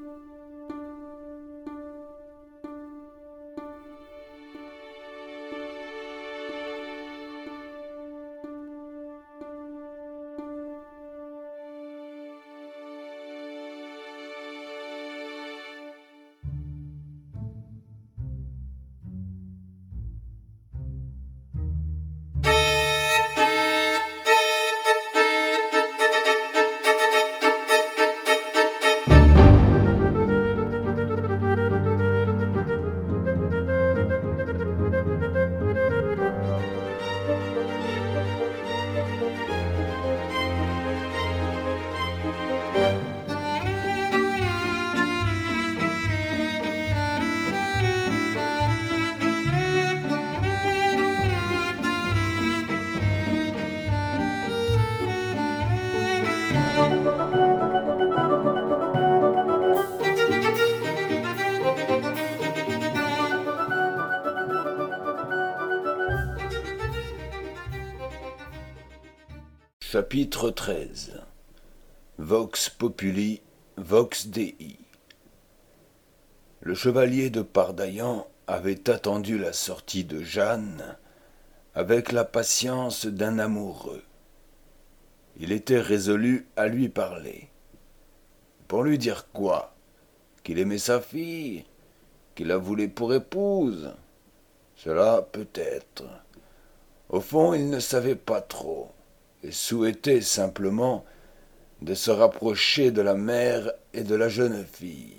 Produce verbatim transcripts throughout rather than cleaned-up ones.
Chapitre treize. Vox Populi, Vox Dei. Le chevalier de Pardaillan avait attendu la sortie de Jeanne avec la patience d'un amoureux. Il était résolu à lui parler. Pour lui dire quoi? Qu'il aimait sa fille? Qu'il la voulait pour épouse? Cela peut-être. Au fond, il ne savait pas trop, et souhaitait simplement de se rapprocher de la mère et de la jeune fille.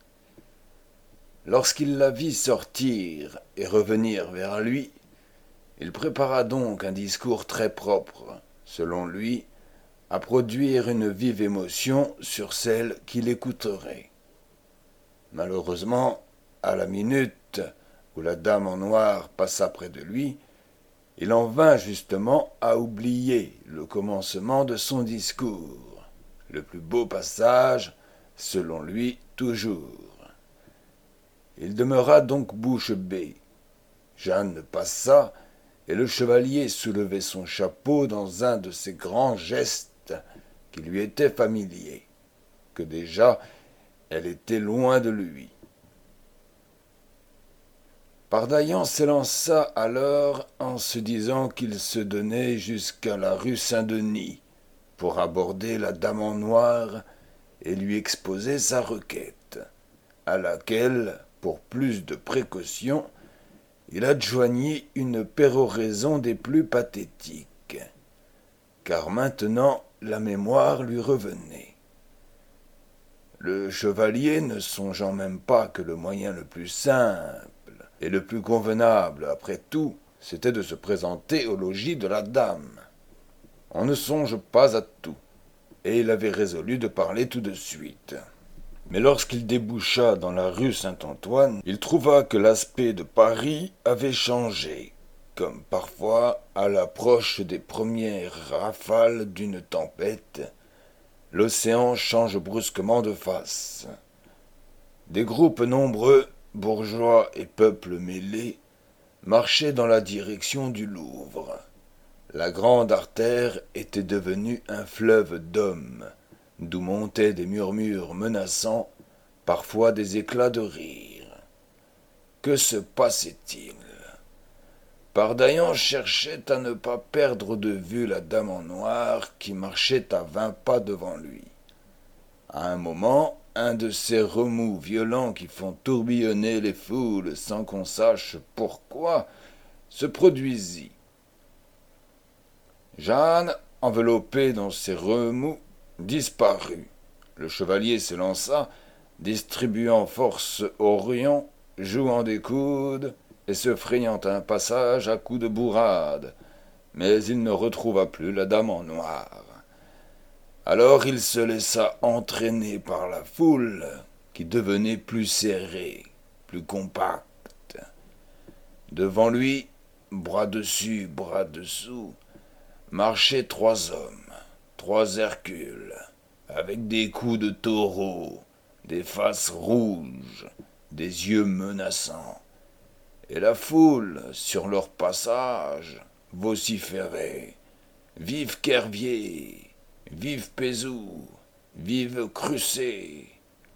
Lorsqu'il la vit sortir et revenir vers lui, il prépara donc un discours très propre, selon lui, à produire une vive émotion sur celle qui l'écouterait. Malheureusement, à la minute où la dame en noir passa près de lui, il en vint justement à oublier le commencement de son discours, le plus beau passage, selon lui toujours. Il demeura donc bouche bée. Jeanne passa, et le chevalier soulevait son chapeau dans un de ces grands gestes qui lui étaient familiers, que déjà elle était loin de lui. Pardaillan s'élança alors en se disant qu'il se donnait jusqu'à la rue Saint-Denis pour aborder la dame en noir et lui exposer sa requête, à laquelle, pour plus de précaution, il adjoignit une péroraison des plus pathétiques, car maintenant la mémoire lui revenait. Le chevalier, ne songeant même pas que le moyen le plus simple et le plus convenable, après tout, c'était de se présenter au logis de la dame. On ne songe pas à tout, et il avait résolu de parler tout de suite. Mais lorsqu'il déboucha dans la rue Saint-Antoine, il trouva que l'aspect de Paris avait changé, comme parfois, à l'approche des premières rafales d'une tempête, l'océan change brusquement de face. Des groupes nombreux, bourgeois et peuples mêlés, marchaient dans la direction du Louvre. La grande artère était devenue un fleuve d'hommes, d'où montaient des murmures menaçants, parfois des éclats de rire. Que se passait-il? Pardaillan cherchait à ne pas perdre de vue la dame en noir qui marchait à vingt pas devant lui. À un moment, un de ces remous violents qui font tourbillonner les foules sans qu'on sache pourquoi, se produisit. Jeanne, enveloppée dans ces remous, disparut. Le chevalier s'élança, distribuant force aux rayons, jouant des coudes et se frayant un passage à coups de bourrade, mais il ne retrouva plus la dame en noir. Alors il se laissa entraîner par la foule, qui devenait plus serrée, plus compacte. Devant lui, bras dessus, bras dessous, marchaient trois hommes, trois Hercules, avec des coups de taureau, des faces rouges, des yeux menaçants. Et la foule, sur leur passage, vociférait « Vive Kervier ! Vive Pézou ! Vive Crucé !»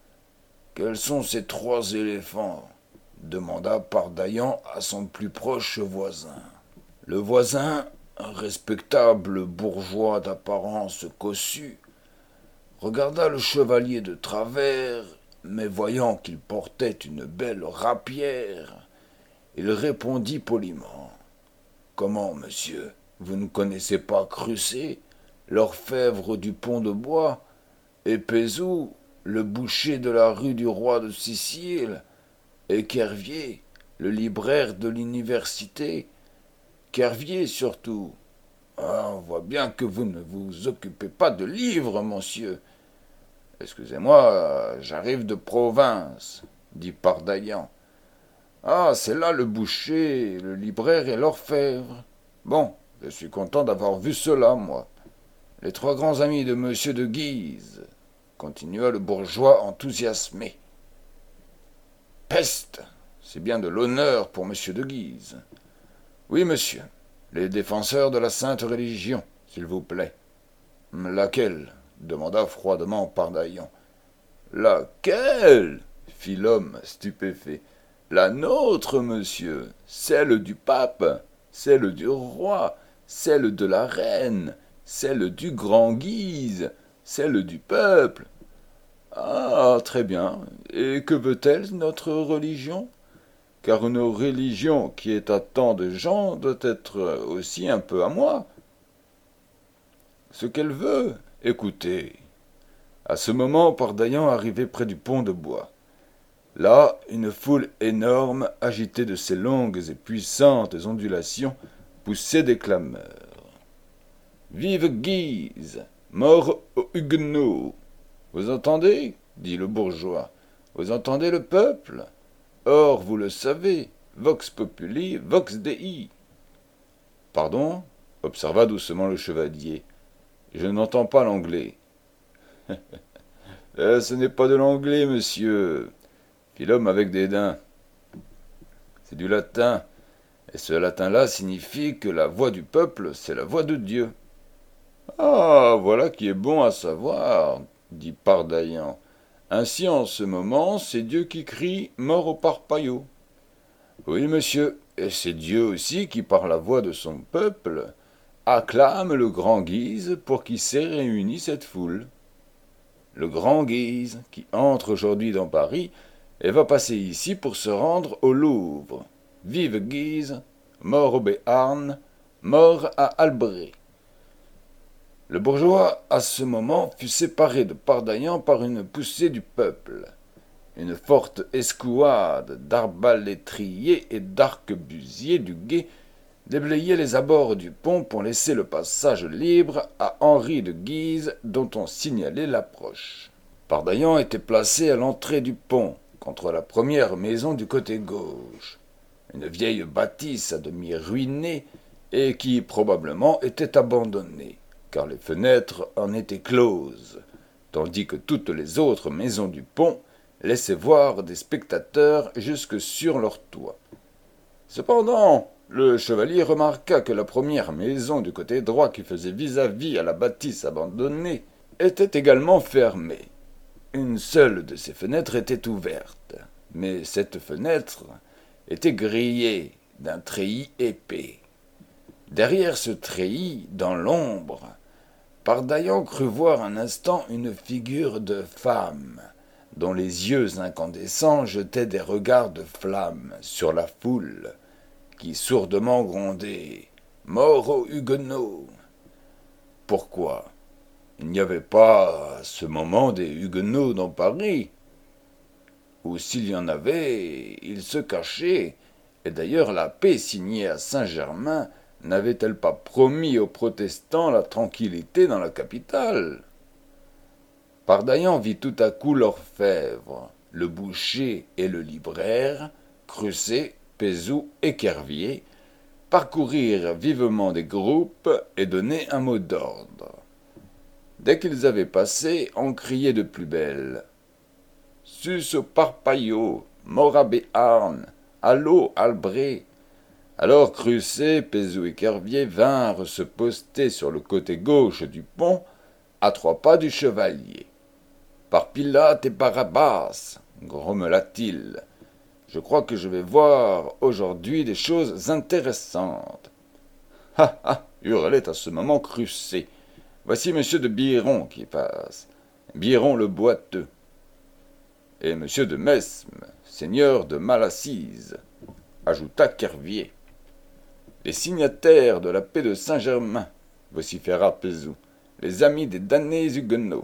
Quels sont ces trois éléphants demanda Pardaillan à son plus proche voisin. Le voisin, un respectable bourgeois d'apparence cossue, regarda le chevalier de travers, mais voyant qu'il portait une belle rapière, il répondit poliment. « Comment, monsieur, vous ne connaissez pas Crucé, l'orfèvre du pont de bois, et Pézou, le boucher de la rue du roi de Sicile, et Kervier, le libraire de l'université, Kervier surtout. Ah, on voit bien que vous ne vous occupez pas de livres, monsieur. Excusez-moi, j'arrive de province, dit Pardaillan. Ah, c'est là le boucher, le libraire et l'orfèvre. Bon, je suis content d'avoir vu cela, moi. Les trois grands amis de monsieur de Guise, continua le bourgeois enthousiasmé. Peste, c'est bien de l'honneur pour monsieur de Guise. Oui, monsieur, les défenseurs de la sainte religion, s'il vous plaît. Laquelle demanda froidement Pardaillan. Laquelle fit l'homme stupéfait. La nôtre, monsieur, celle du pape, celle du roi, celle de la reine, celle du grand Guise, celle du peuple. Ah, très bien. Et que veut-elle, notre religion? Car une religion qui est à tant de gens doit être aussi un peu à moi. Ce qu'elle veut, écoutez. À ce moment, Pardaillan arrivait près du pont de bois. Là, une foule énorme, agitée de ses longues et puissantes ondulations, poussait des clameurs. « Vive Guise! Mort aux Huguenots! Vous entendez? Dit le bourgeois. Vous entendez le peuple? Or, vous le savez, vox populi, vox dei. Pardon, observa doucement le chevalier. Je n'entends pas l'anglais. eh, ce n'est pas de l'anglais, monsieur, fit l'homme avec dédain. C'est du latin, et ce latin-là signifie que la voix du peuple, c'est la voix de Dieu. Ah, voilà qui est bon à savoir, dit Pardaillan. Ainsi, en ce moment, c'est Dieu qui crie « Mort au parpaillot ». Oui, monsieur, et c'est Dieu aussi qui, par la voix de son peuple, acclame le grand Guise pour qui s'est réunie cette foule. Le grand Guise, qui entre aujourd'hui dans Paris et va passer ici pour se rendre au Louvre. Vive Guise, mort au Béarn, mort à Albret. Le bourgeois, à ce moment, fut séparé de Pardaillan par une poussée du peuple. Une forte escouade d'arbalétriers et d'arquebusiers du guet déblayait les abords du pont pour laisser le passage libre à Henri de Guise, dont on signalait l'approche. Pardaillan était placé à l'entrée du pont, contre la première maison du côté gauche, une vieille bâtisse à demi ruinée et qui, probablement, était abandonnée, car les fenêtres en étaient closes, tandis que toutes les autres maisons du pont laissaient voir des spectateurs jusque sur leur toit. Cependant, le chevalier remarqua que la première maison du côté droit qui faisait vis-à-vis à la bâtisse abandonnée était également fermée. Une seule de ces fenêtres était ouverte, mais cette fenêtre était grillée d'un treillis épais. Derrière ce treillis, dans l'ombre, Pardaillan crut voir un instant une figure de femme, dont les yeux incandescents jetaient des regards de flamme sur la foule, qui sourdement grondait « Mort aux Huguenots !» Pourquoi? Il n'y avait pas à ce moment des Huguenots dans Paris. Ou s'il y en avait, ils se cachaient, et d'ailleurs la paix signée à Saint-Germain n'avait-elle pas promis aux protestants la tranquillité dans la capitale? Pardaillan vit tout à coup l'orfèvre, le boucher et le libraire, Crucé, Pézou et Kervier, parcourir vivement des groupes et donner un mot d'ordre. Dès qu'ils avaient passé, on criait de plus belle « Sus au parpaillot, mort à Béarn, allô Albret !» Alors Crucé, Pézou et Kervier vinrent se poster sur le côté gauche du pont, à trois pas du chevalier. « Par Pilate et Barabbas !» grommela-t-il. Je crois que je vais voir aujourd'hui des choses intéressantes. Ha ha hurlait à ce moment Crucé. Voici monsieur de Biron qui passe. Biron le boiteux. Et monsieur de Mesme, seigneur de Malassise, ajouta Kervier. Les signataires de la paix de Saint-Germain, vociféra Pezou, les amis des damnés huguenots.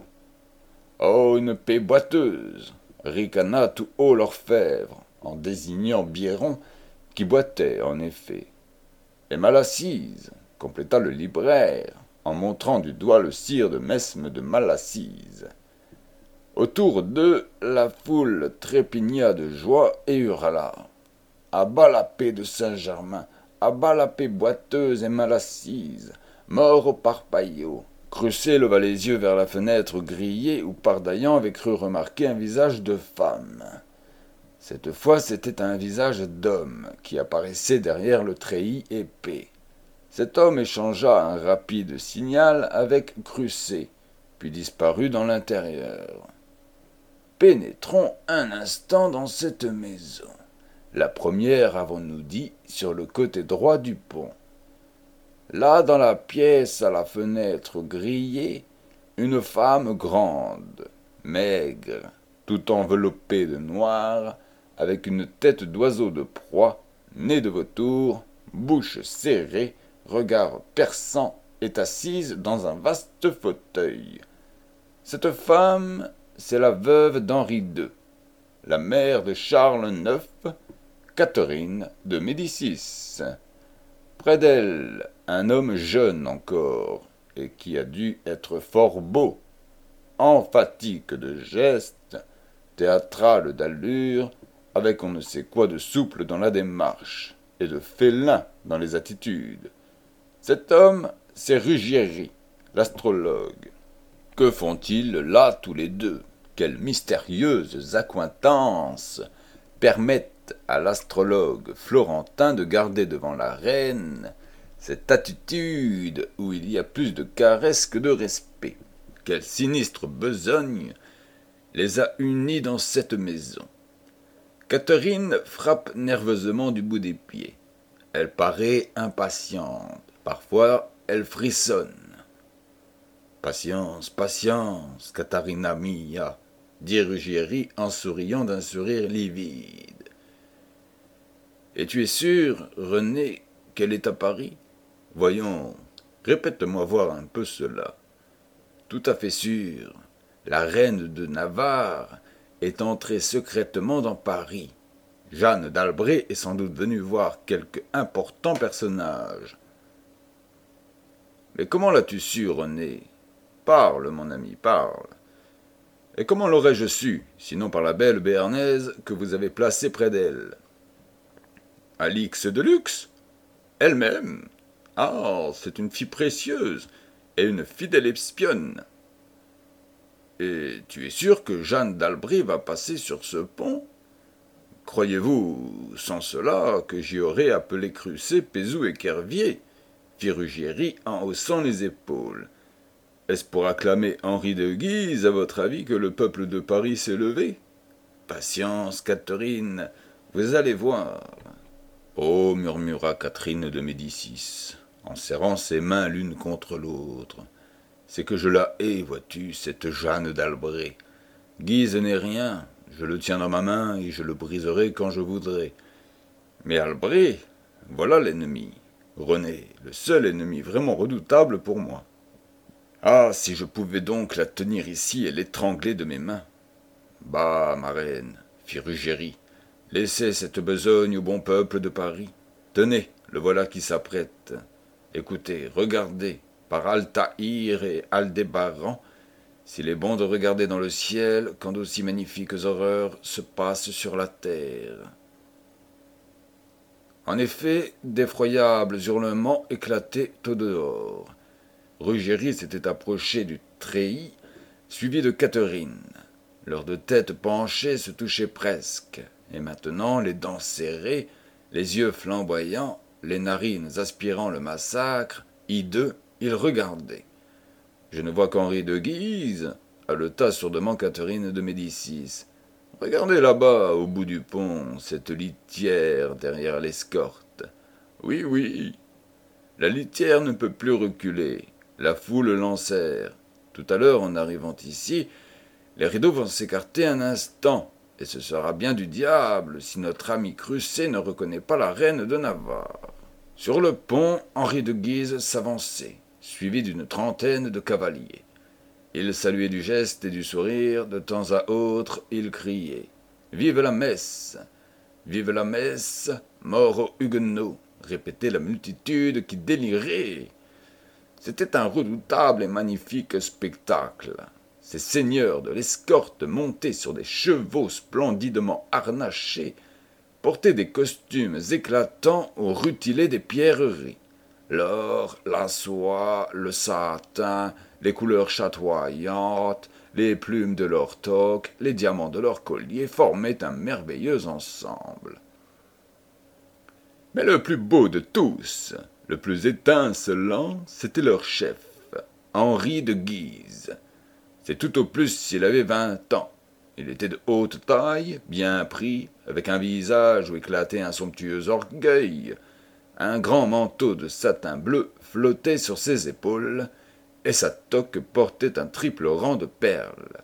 Oh, une paix boiteuse, ricana tout haut l'orfèvre, en désignant Biron, qui boitait en effet. Et Malassise, compléta le libraire, en montrant du doigt le sire de Mesme de Malassise. Autour d'eux, la foule trépigna de joie et hurla. À bas la paix de Saint-Germain, à bas la paix boiteuse et Malassise, mort au parpaillot. Crucé leva les yeux vers la fenêtre grillée où Pardaillan avait cru remarquer un visage de femme. Cette fois, c'était un visage d'homme qui apparaissait derrière le treillis épais. Cet homme échangea un rapide signal avec Crucé, puis disparut dans l'intérieur. Pénétrons un instant dans cette maison. La première, avons-nous dit, sur le côté droit du pont. Là, dans la pièce à la fenêtre grillée, une femme grande, maigre, tout enveloppée de noir, avec une tête d'oiseau de proie, nez de vautour, bouche serrée, regard perçant, est assise dans un vaste fauteuil. Cette femme, c'est la veuve d'Henri deux, la mère de Charles neuf, Catherine de Médicis. Près d'elle, un homme jeune encore, et qui a dû être fort beau, emphatique de geste, théâtral d'allure, avec on ne sait quoi de souple dans la démarche, et de félin dans les attitudes. Cet homme, c'est Ruggieri, l'astrologue. Que font-ils là tous les deux? Quelles mystérieuses accointances permettent à l'astrologue florentin de garder devant la reine cette attitude où il y a plus de caresse que de respect. Quelle sinistre besogne les a unis dans cette maison. Catherine frappe nerveusement du bout des pieds. Elle paraît impatiente. Parfois, elle frissonne. Patience, patience, Catarina mia, dit Ruggieri en souriant d'un sourire livide. Et tu es sûr, René, qu'elle est à Paris? Voyons, répète-moi voir un peu cela. Tout à fait sûr. La reine de Navarre est entrée secrètement dans Paris. Jeanne d'Albret est sans doute venue voir quelque important personnage. Mais comment l'as-tu su, René? Parle, mon ami, parle. Et comment l'aurais-je su, sinon par la belle béarnaise que vous avez placée près d'elle? Alix de Luxe? Elle-même? Ah, c'est une fille précieuse et une fidèle espionne. Et tu es sûr que Jeanne d'Albret va passer sur ce pont? Croyez-vous, sans cela, que j'y aurais appelé Crucé, Pezou et Kervier? Fit Ruggieri en haussant les épaules. Est-ce pour acclamer Henri de Guise, à votre avis, que le peuple de Paris s'est levé? Patience, Catherine, vous allez voir. Oh, murmura Catherine de Médicis, en serrant ses mains l'une contre l'autre. C'est que je la hais, vois-tu, cette Jeanne d'Albret. Guise n'est rien, je le tiens dans ma main et je le briserai quand je voudrai. Mais Albret, voilà l'ennemi. René, le seul ennemi vraiment redoutable pour moi. Ah, si je pouvais donc la tenir ici et l'étrangler de mes mains. Bah, ma reine, fit Ruggieri, laissez cette besogne au bon peuple de Paris. Tenez, le voilà qui s'apprête. Écoutez, regardez, par Altaïr et Aldébaran, s'il est bon de regarder dans le ciel quand d'aussi magnifiques horreurs se passent sur la terre. En effet, d'effroyables hurlements éclataient au dehors. Ruggieri s'était approché du treillis, suivi de Catherine. Leurs deux têtes penchées se touchaient presque, et maintenant, les dents serrées, les yeux flamboyants, les narines aspirant le massacre, hideux, ils regardaient. « Je ne vois qu'Henri de Guise, haleta sourdement Catherine de Médicis. Regardez là-bas, au bout du pont, cette litière derrière l'escorte. Oui, oui. La litière ne peut plus reculer. La foule l'enserre. Tout à l'heure, en arrivant ici, les rideaux vont s'écarter un instant, et ce sera bien du diable si notre ami Crucé ne reconnaît pas la reine de Navarre. Sur le pont, Henri de Guise s'avançait, suivi d'une trentaine de cavaliers. Il saluait du geste et du sourire, de temps à autre, il criait « Vive la messe ! Vive la messe ! Mort aux Huguenots !» répétait la multitude qui délirait. C'était un redoutable et magnifique spectacle. Ces seigneurs de l'escorte montés sur des chevaux splendidement harnachés portaient des costumes éclatants au rutilé des pierreries. L'or, la soie, le satin, les couleurs chatoyantes, les plumes de leur toque, les diamants de leur collier formaient un merveilleux ensemble. Mais le plus beau de tous, le plus étincelant, c'était leur chef, Henri de Guise. C'est tout au plus s'il avait vingt ans. Il était de haute taille, bien pris, avec un visage où éclatait un somptueux orgueil. Un grand manteau de satin bleu flottait sur ses épaules, et sa toque portait un triple rang de perles.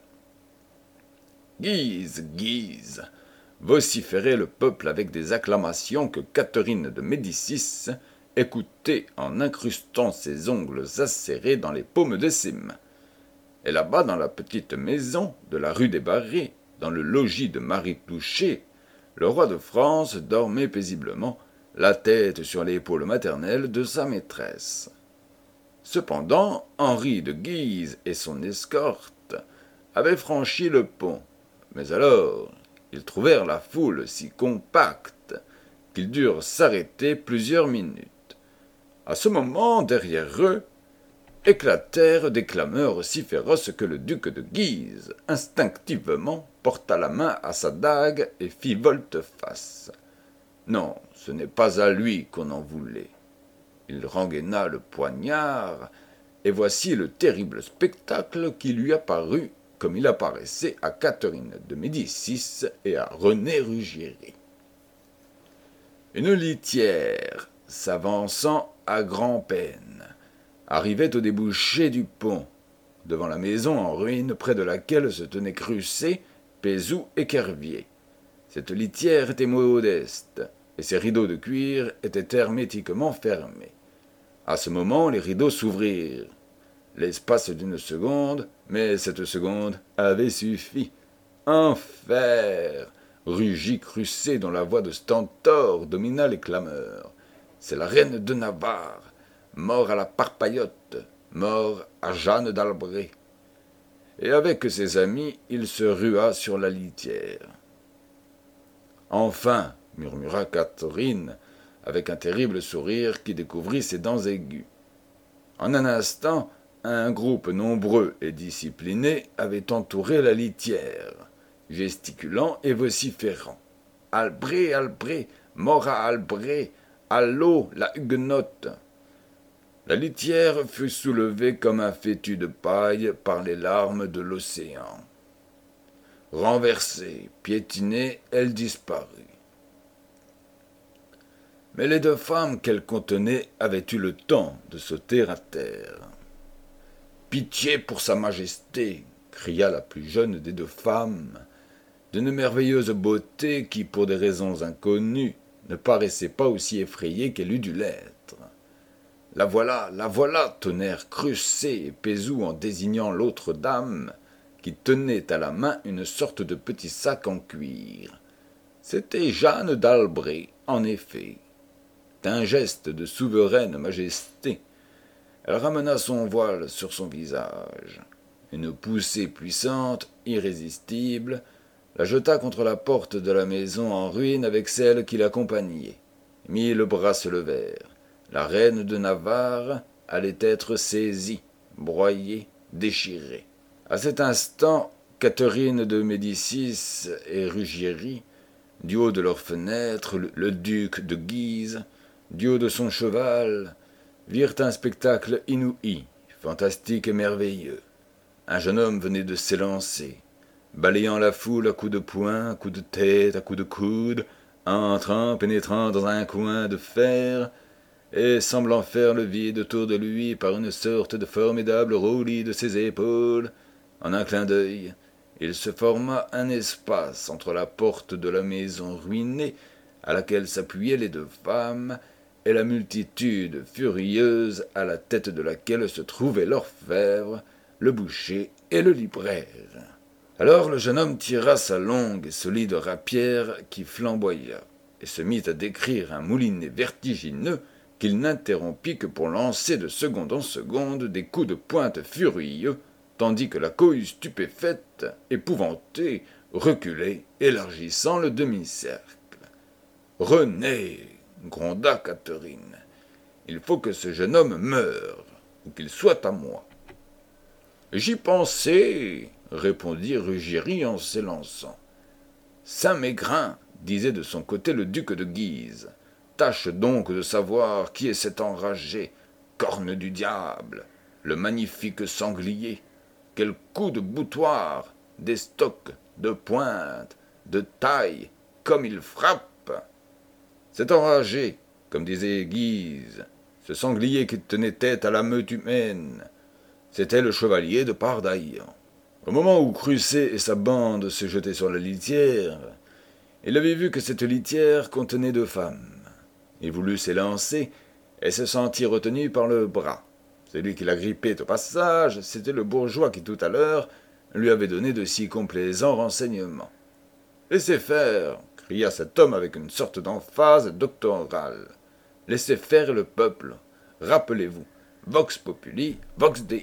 Guise, Guise, vociférait le peuple avec des acclamations que Catherine de Médicis écoutait en incrustant ses ongles acérés dans les paumes de ses mains. Et là-bas, dans la petite maison de la rue des Barrés, dans le logis de Marie Touchet, le roi de France dormait paisiblement, la tête sur l'épaule maternelle de sa maîtresse. Cependant, Henri de Guise et son escorte avaient franchi le pont, mais alors ils trouvèrent la foule si compacte qu'ils durent s'arrêter plusieurs minutes. À ce moment, derrière eux, éclatèrent des clameurs si féroces que le duc de Guise, instinctivement, porta la main à sa dague et fit volte-face. Non, ce n'est pas à lui qu'on en voulait. Il rengaina le poignard, et voici le terrible spectacle qui lui apparut comme il apparaissait à Catherine de Médicis et à René Ruggieri. Une litière, s'avançant à grand-peine, arrivait au débouché du pont, devant la maison en ruine près de laquelle se tenaient Crucé, Pézou et Kervier. Cette litière était modeste, et ses rideaux de cuir étaient hermétiquement fermés. À ce moment, les rideaux s'ouvrirent. L'espace d'une seconde, mais cette seconde avait suffi. Enfer! Rugit Crucé dont la voix de stentor domina les clameurs. C'est la reine de Navarre, mort à la Parpaillotte, mort à Jeanne d'Albret. Et avec ses amis, il se rua sur la litière. Enfin, murmura Catherine, avec un terrible sourire qui découvrit ses dents aiguës. En un instant, un groupe nombreux et discipliné avait entouré la litière, gesticulant et vociférant. « Albret, Albret, mort à Albret, allô, la huguenote !» La litière fut soulevée comme un fétu de paille par les larmes de l'océan. Renversée, piétinée, elle disparut. Mais les deux femmes qu'elle contenait avaient eu le temps de sauter à terre. « Pitié pour sa majesté !» cria la plus jeune des deux femmes, d'une merveilleuse beauté qui, pour des raisons inconnues, ne paraissait pas aussi effrayée qu'elle eût dû l'être. « La voilà, la voilà !» tonnèrent Crucé et Pézou en désignant l'autre dame, qui tenait à la main une sorte de petit sac en cuir. C'était Jeanne d'Albret, en effet. D'un geste de souveraine majesté, elle ramena son voile sur son visage. Une poussée puissante, irrésistible, la jeta contre la porte de la maison en ruine avec celle qui l'accompagnait. Mille bras se levèrent. La reine de Navarre allait être saisie, broyée, déchirée. À cet instant, Catherine de Médicis et Ruggieri, du haut de leur fenêtre, le, le duc de Guise, du haut de son cheval, virent un spectacle inouï, fantastique et merveilleux. Un jeune homme venait de s'élancer. balayant la foule à coups de poing, à coups de tête, à coups de coude, entrant, pénétrant dans un coin de fer, et semblant faire le vide autour de lui par une sorte de formidable roulis de ses épaules, en un clin d'œil, il se forma un espace entre la porte de la maison ruinée, à laquelle s'appuyaient les deux femmes, et la multitude furieuse à la tête de laquelle se trouvaient l'orfèvre, le boucher et le libraire. Alors le jeune homme tira sa longue et solide rapière qui flamboya, et se mit à décrire un moulinet vertigineux qu'il n'interrompit que pour lancer de seconde en seconde des coups de pointe furieux, tandis que la cohue stupéfaite, épouvantée, reculait, élargissant le demi-cercle. « René !» gronda Catherine. « Il faut que ce jeune homme meure, ou qu'il soit à moi. »« J'y pensais, » répondit Ruggieri en s'élançant. « Saint-Mégrin, disait de son côté le duc de Guise, tâche donc de savoir qui est cet enragé, corne du diable, le magnifique sanglier. Quel coup de boutoir, d'estoc, de pointe, de taille, comme il frappe. Cet enragé, comme disait Guise, ce sanglier qui tenait tête à la meute humaine, c'était le chevalier de Pardaillan. Au moment où Crucé et sa bande se jetaient sur la litière, il avait vu que cette litière contenait deux femmes. Il voulut s'élancer et se sentit retenu par le bras. Celui qui l'agrippait au passage, c'était le bourgeois qui tout à l'heure lui avait donné de si complaisants renseignements. « Laissez faire !» cria cet homme avec une sorte d'emphase doctorale. « Laissez faire le peuple. Rappelez-vous, vox populi, vox dei. »«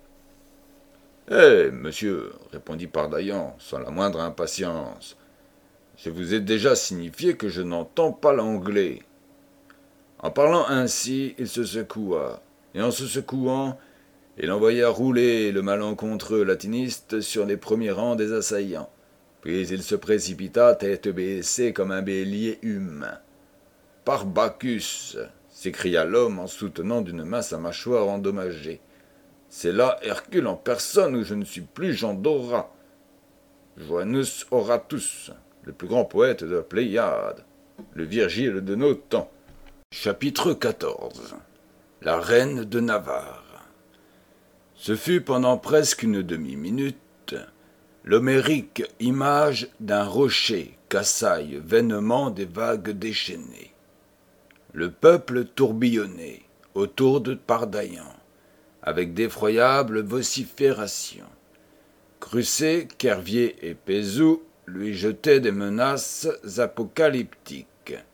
Eh, monsieur, répondit Pardaillan, sans la moindre impatience, je vous ai déjà signifié que je n'entends pas l'anglais. » En parlant ainsi, il se secoua, et en se secouant, il envoya rouler le malencontreux latiniste sur les premiers rangs des assaillants. Puis il se précipita, tête baissée comme un bélier humain. « Par Bacchus !» s'écria l'homme en soutenant d'une main sa mâchoire endommagée. « C'est là Hercule en personne où je ne suis plus Jean d'Ora. Joannus Oratus, le plus grand poète de la Pléiade, le Virgile de nos temps. » Chapitre quatorze. La reine de Navarre. Ce fut pendant presque une demi-minute l'homérique image d'un rocher qu'assaillent vainement des vagues déchaînées. Le peuple tourbillonnait autour de Pardaillan, avec d'effroyables vociférations. Crucé, Kervier et Pézou lui jetaient des menaces apocalyptiques.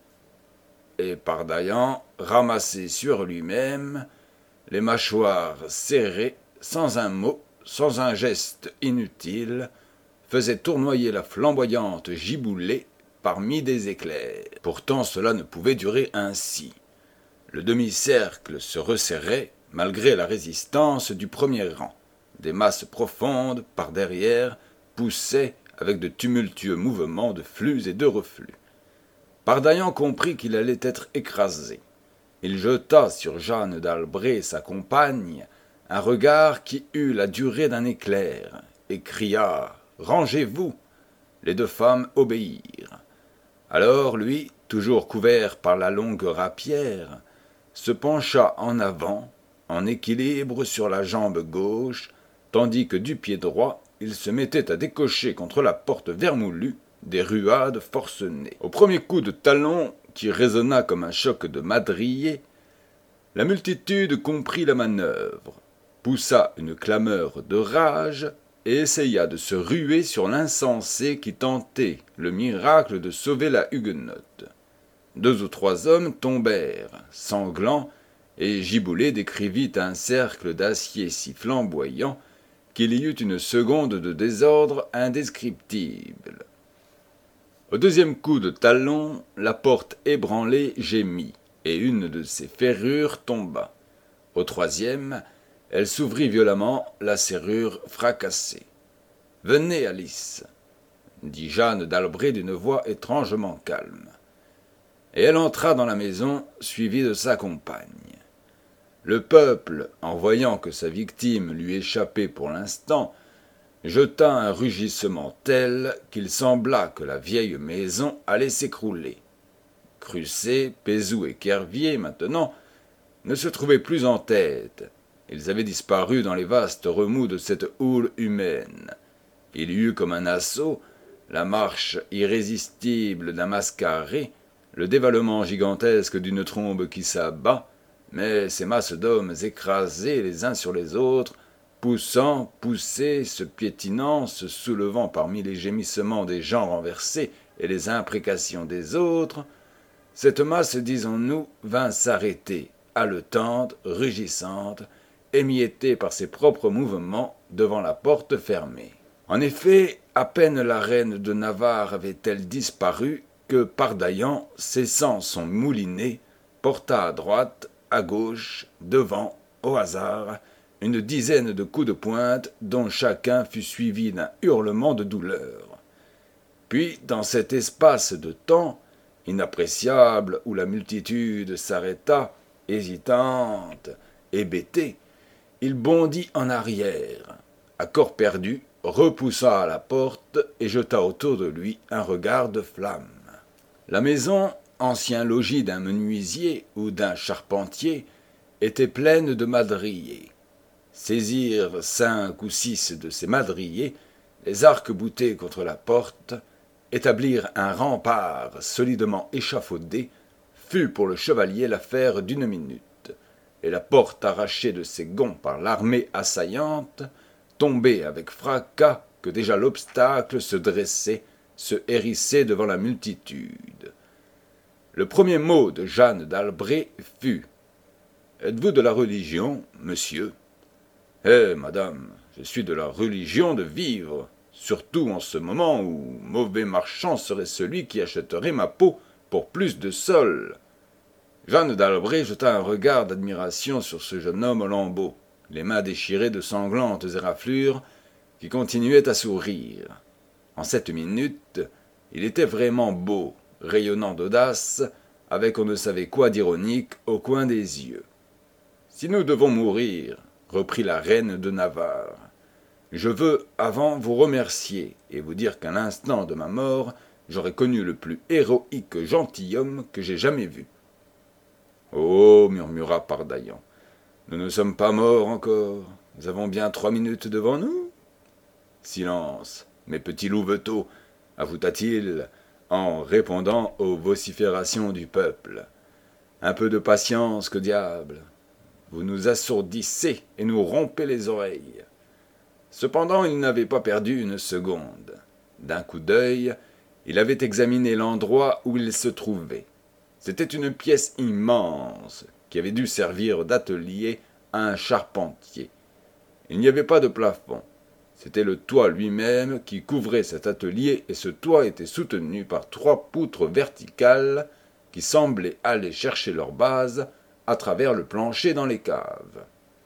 Et Pardaillan, ramassé sur lui-même, les mâchoires serrées, sans un mot, sans un geste inutile, faisait tournoyer la flamboyante giboulée parmi des éclairs. Pourtant cela ne pouvait durer ainsi. Le demi-cercle se resserrait, malgré la résistance du premier rang. Des masses profondes, par derrière, poussaient avec de tumultueux mouvements de flux et de reflux. Pardaillan comprit qu'il allait être écrasé. Il jeta sur Jeanne d'Albret, sa compagne, un regard qui eut la durée d'un éclair, et cria « Rangez-vous !» Les deux femmes obéirent. Alors lui, toujours couvert par la longue rapière, se pencha en avant, en équilibre sur la jambe gauche, tandis que du pied droit, il se mettait à décocher contre la porte vermoulue des ruades forcenées. Au premier coup de talon, qui résonna comme un choc de madrier, la multitude comprit la manœuvre, poussa une clameur de rage et essaya de se ruer sur l'insensé qui tentait le miracle de sauver la huguenote. Deux ou trois hommes tombèrent, sanglants, et Giboulet décrivit un cercle d'acier si flamboyant qu'il y eut une seconde de désordre indescriptible. Au deuxième coup de talon, la porte ébranlée gémit, et une de ses ferrures tomba. Au troisième, elle s'ouvrit violemment, la serrure fracassée. « Venez, Alice !» dit Jeanne d'Albret d'une voix étrangement calme. Et elle entra dans la maison, suivie de sa compagne. Le peuple, en voyant que sa victime lui échappait pour l'instant, jeta un rugissement tel qu'il sembla que la vieille maison allait s'écrouler. Crucé, Pézou et Kervier, maintenant, ne se trouvaient plus en tête. Ils avaient disparu dans les vastes remous de cette houle humaine. Il y eut comme un assaut, la marche irrésistible d'un mascaré, le dévalement gigantesque d'une trombe qui s'abat, mais ces masses d'hommes écrasés les uns sur les autres, poussant, poussés, se piétinant, se soulevant parmi les gémissements des gens renversés et les imprécations des autres, cette masse, disons-nous, vint s'arrêter, haletante, rugissante, émiettée par ses propres mouvements devant la porte fermée. En effet, à peine la reine de Navarre avait-elle disparu que Pardaillan, cessant son moulinet, porta à droite, à gauche, devant, au hasard, une dizaine de coups de pointe dont chacun fut suivi d'un hurlement de douleur. Puis, dans cet espace de temps inappréciable où la multitude s'arrêta, hésitante, hébétée, il bondit en arrière, à corps perdu, repoussa à la porte et jeta autour de lui un regard de flamme. La maison, ancien logis d'un menuisier ou d'un charpentier, était pleine de madriers. Saisirent cinq ou six de ces madriers, les arcs-boutés contre la porte, établir un rempart solidement échafaudé, fut pour le chevalier l'affaire d'une minute, et la porte arrachée de ses gonds par l'armée assaillante, tombait avec fracas que déjà l'obstacle se dressait, se hérissait devant la multitude. Le premier mot de Jeanne d'Albret fut « Êtes-vous de la religion, monsieur ?»« Eh, madame, je suis de la religion de vivre, surtout en ce moment où mauvais marchand serait celui qui achèterait ma peau pour plus de sol. » Jeanne d'Albret jeta un regard d'admiration sur ce jeune homme aux lambeaux, les mains déchirées de sanglantes éraflures, qui continuait à sourire. En cette minute, il était vraiment beau, rayonnant d'audace, avec on ne savait quoi d'ironique au coin des yeux. « Si nous devons mourir, reprit la reine de Navarre, je veux avant vous remercier et vous dire qu'à l'instant de ma mort, j'aurais connu le plus héroïque gentilhomme que j'ai jamais vu. »« Oh, murmura Pardaillan, nous ne sommes pas morts encore, nous avons bien trois minutes devant nous. »« Silence, mes petits louveteaux, ajouta-t-il, en répondant aux vociférations du peuple. Un peu de patience, que diable. Vous nous assourdissez et nous rompez les oreilles. Cependant, il n'avait pas perdu une seconde. D'un coup d'œil, il avait examiné l'endroit où il se trouvait. C'était une pièce immense qui avait dû servir d'atelier à un charpentier. Il n'y avait pas de plafond. C'était le toit lui-même qui couvrait cet atelier et ce toit était soutenu par trois poutres verticales qui semblaient aller chercher leur base à travers le plancher dans les caves.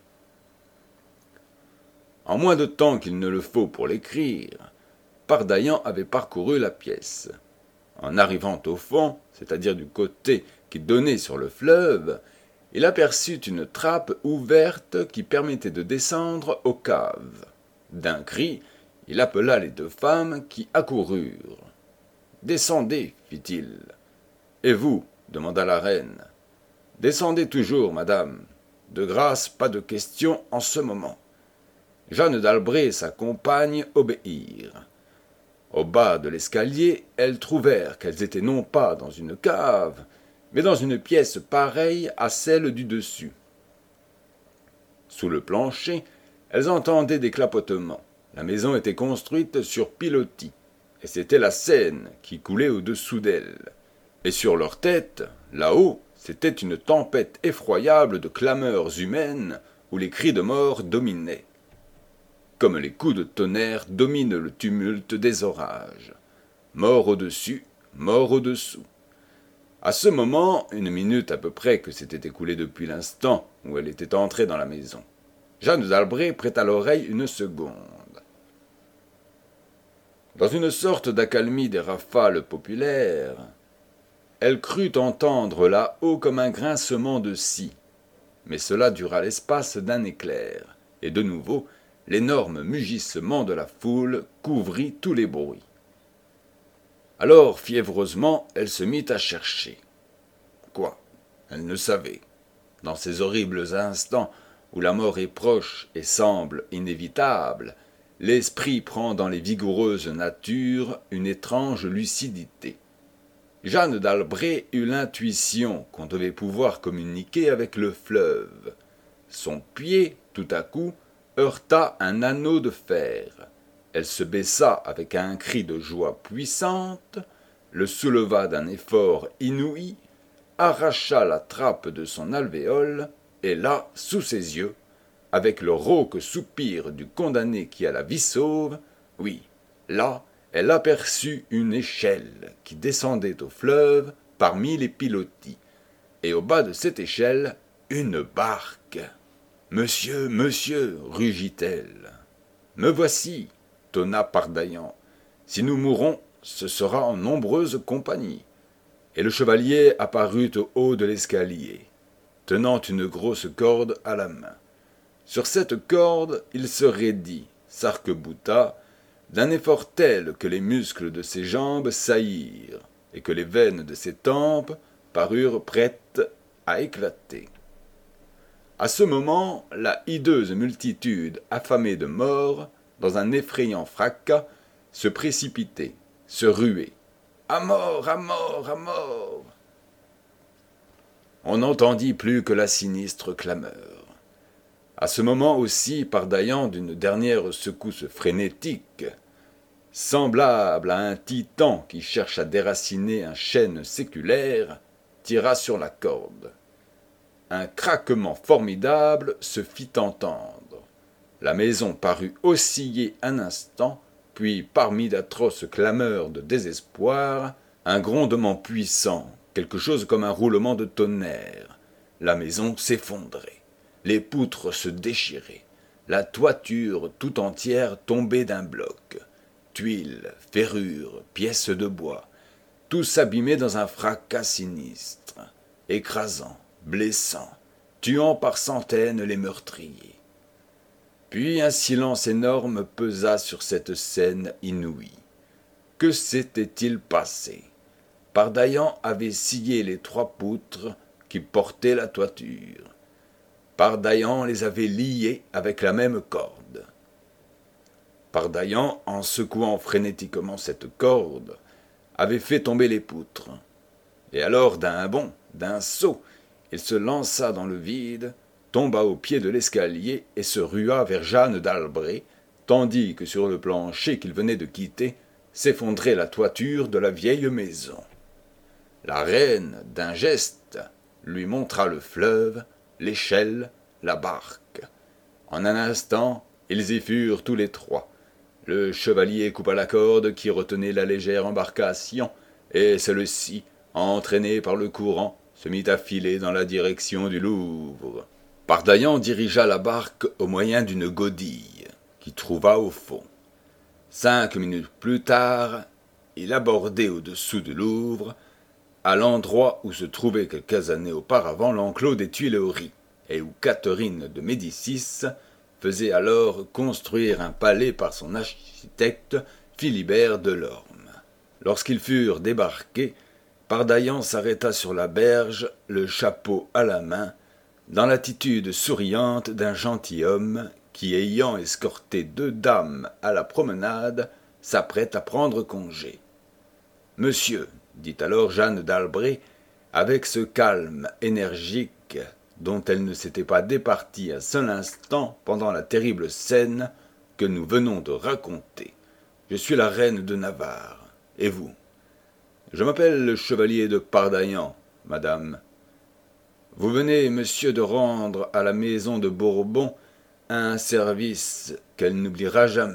En moins de temps qu'il ne le faut pour l'écrire, Pardaillan avait parcouru la pièce. En arrivant au fond, c'est-à-dire du côté qui donnait sur le fleuve, il aperçut une trappe ouverte qui permettait de descendre aux caves. D'un cri, il appela les deux femmes qui accoururent. « Descendez, fit-il. »« Et vous ?» demanda la reine. « Descendez toujours, madame. De grâce, pas de questions en ce moment. » Jeanne d'Albret et sa compagne obéirent. Au bas de l'escalier, elles trouvèrent qu'elles étaient non pas dans une cave, mais dans une pièce pareille à celle du dessus. Sous le plancher, elles entendaient des clapotements. La maison était construite sur pilotis, et c'était la Seine qui coulait au-dessous d'elles. Et sur leur tête, là-haut, c'était une tempête effroyable de clameurs humaines où les cris de mort dominaient. Comme les coups de tonnerre dominent le tumulte des orages. Mort au-dessus, mort au-dessous. À ce moment, une minute à peu près que s'était écoulée depuis l'instant où elle était entrée dans la maison, Jeanne d'Albret prêta l'oreille une seconde. Dans une sorte d'accalmie des rafales populaires, elle crut entendre là-haut comme un grincement de scie, mais cela dura l'espace d'un éclair, et de nouveau, l'énorme mugissement de la foule couvrit tous les bruits. Alors, fiévreusement, elle se mit à chercher. Quoi? Elle ne savait. Dans ces horribles instants où la mort est proche et semble inévitable, l'esprit prend dans les vigoureuses natures une étrange lucidité. Jeanne d'Albret eut l'intuition qu'on devait pouvoir communiquer avec le fleuve. Son pied, tout à coup, heurta un anneau de fer. Elle se baissa avec un cri de joie puissante, le souleva d'un effort inouï, arracha la trappe de son alvéole, et là, sous ses yeux, avec le rauque soupir du condamné qui a la vie sauve, oui, là, elle aperçut une échelle qui descendait au fleuve parmi les pilotis, et au bas de cette échelle, une barque. « Monsieur, monsieur, rugit-elle. « Me voici, tonna Pardaillan. Si nous mourons, ce sera en nombreuse compagnie. » Et le chevalier apparut au haut de l'escalier, tenant une grosse corde à la main. Sur cette corde, il se raidit, s'arc-bouta, d'un effort tel que les muscles de ses jambes saillirent, et que les veines de ses tempes parurent prêtes à éclater. À ce moment, la hideuse multitude affamée de mort, dans un effrayant fracas, se précipitait, se ruait. « À mort, à mort, à mort !» On n'entendit plus que la sinistre clameur. À ce moment aussi, Pardaillan, d'une dernière secousse frénétique, semblable à un titan qui cherche à déraciner un chêne séculaire, tira sur la corde. Un craquement formidable se fit entendre. La maison parut osciller un instant, puis, parmi d'atroces clameurs de désespoir, un grondement puissant, quelque chose comme un roulement de tonnerre. La maison s'effondrait, les poutres se déchiraient, la toiture tout entière tombait d'un bloc. Tuiles, ferrures, pièces de bois, tout s'abîmait dans un fracas sinistre, écrasant, blessant, tuant par centaines les meurtriers. Puis un silence énorme pesa sur cette scène inouïe. Que s'était-il passé? Pardaillan avait scié les trois poutres qui portaient la toiture. Pardaillan les avait liées avec la même corde. Pardaillan, en secouant frénétiquement cette corde, avait fait tomber les poutres. Et alors, d'un bond, d'un saut, il se lança dans le vide, tomba au pied de l'escalier et se rua vers Jeanne d'Albret, tandis que sur le plancher qu'il venait de quitter s'effondrait la toiture de la vieille maison. La reine, d'un geste, lui montra le fleuve, l'échelle, la barque. En un instant, ils y furent tous les trois. Le chevalier coupa la corde qui retenait la légère embarcation, et celle-ci, entraînée par le courant, se mit à filer dans la direction du Louvre. Pardaillan dirigea la barque au moyen d'une godille, qui trouva au fond. Cinq minutes plus tard, il abordait au-dessous du Louvre, à l'endroit où se trouvait quelques années auparavant l'enclos des Tuileries, et où Catherine de Médicis faisait alors construire un palais par son architecte Philibert Delorme. Lorsqu'ils furent débarqués, Pardaillan s'arrêta sur la berge, le chapeau à la main, dans l'attitude souriante d'un gentilhomme qui, ayant escorté deux dames à la promenade, s'apprête à prendre congé. « Monsieur, » dit alors Jeanne d'Albret, avec ce calme énergique dont elle ne s'était pas départie un seul instant pendant la terrible scène que nous venons de raconter. « Je suis la reine de Navarre. Et vous ? Je m'appelle le chevalier de Pardaillan, madame. Vous venez, monsieur, de rendre à la maison de Bourbon un service qu'elle n'oubliera jamais. »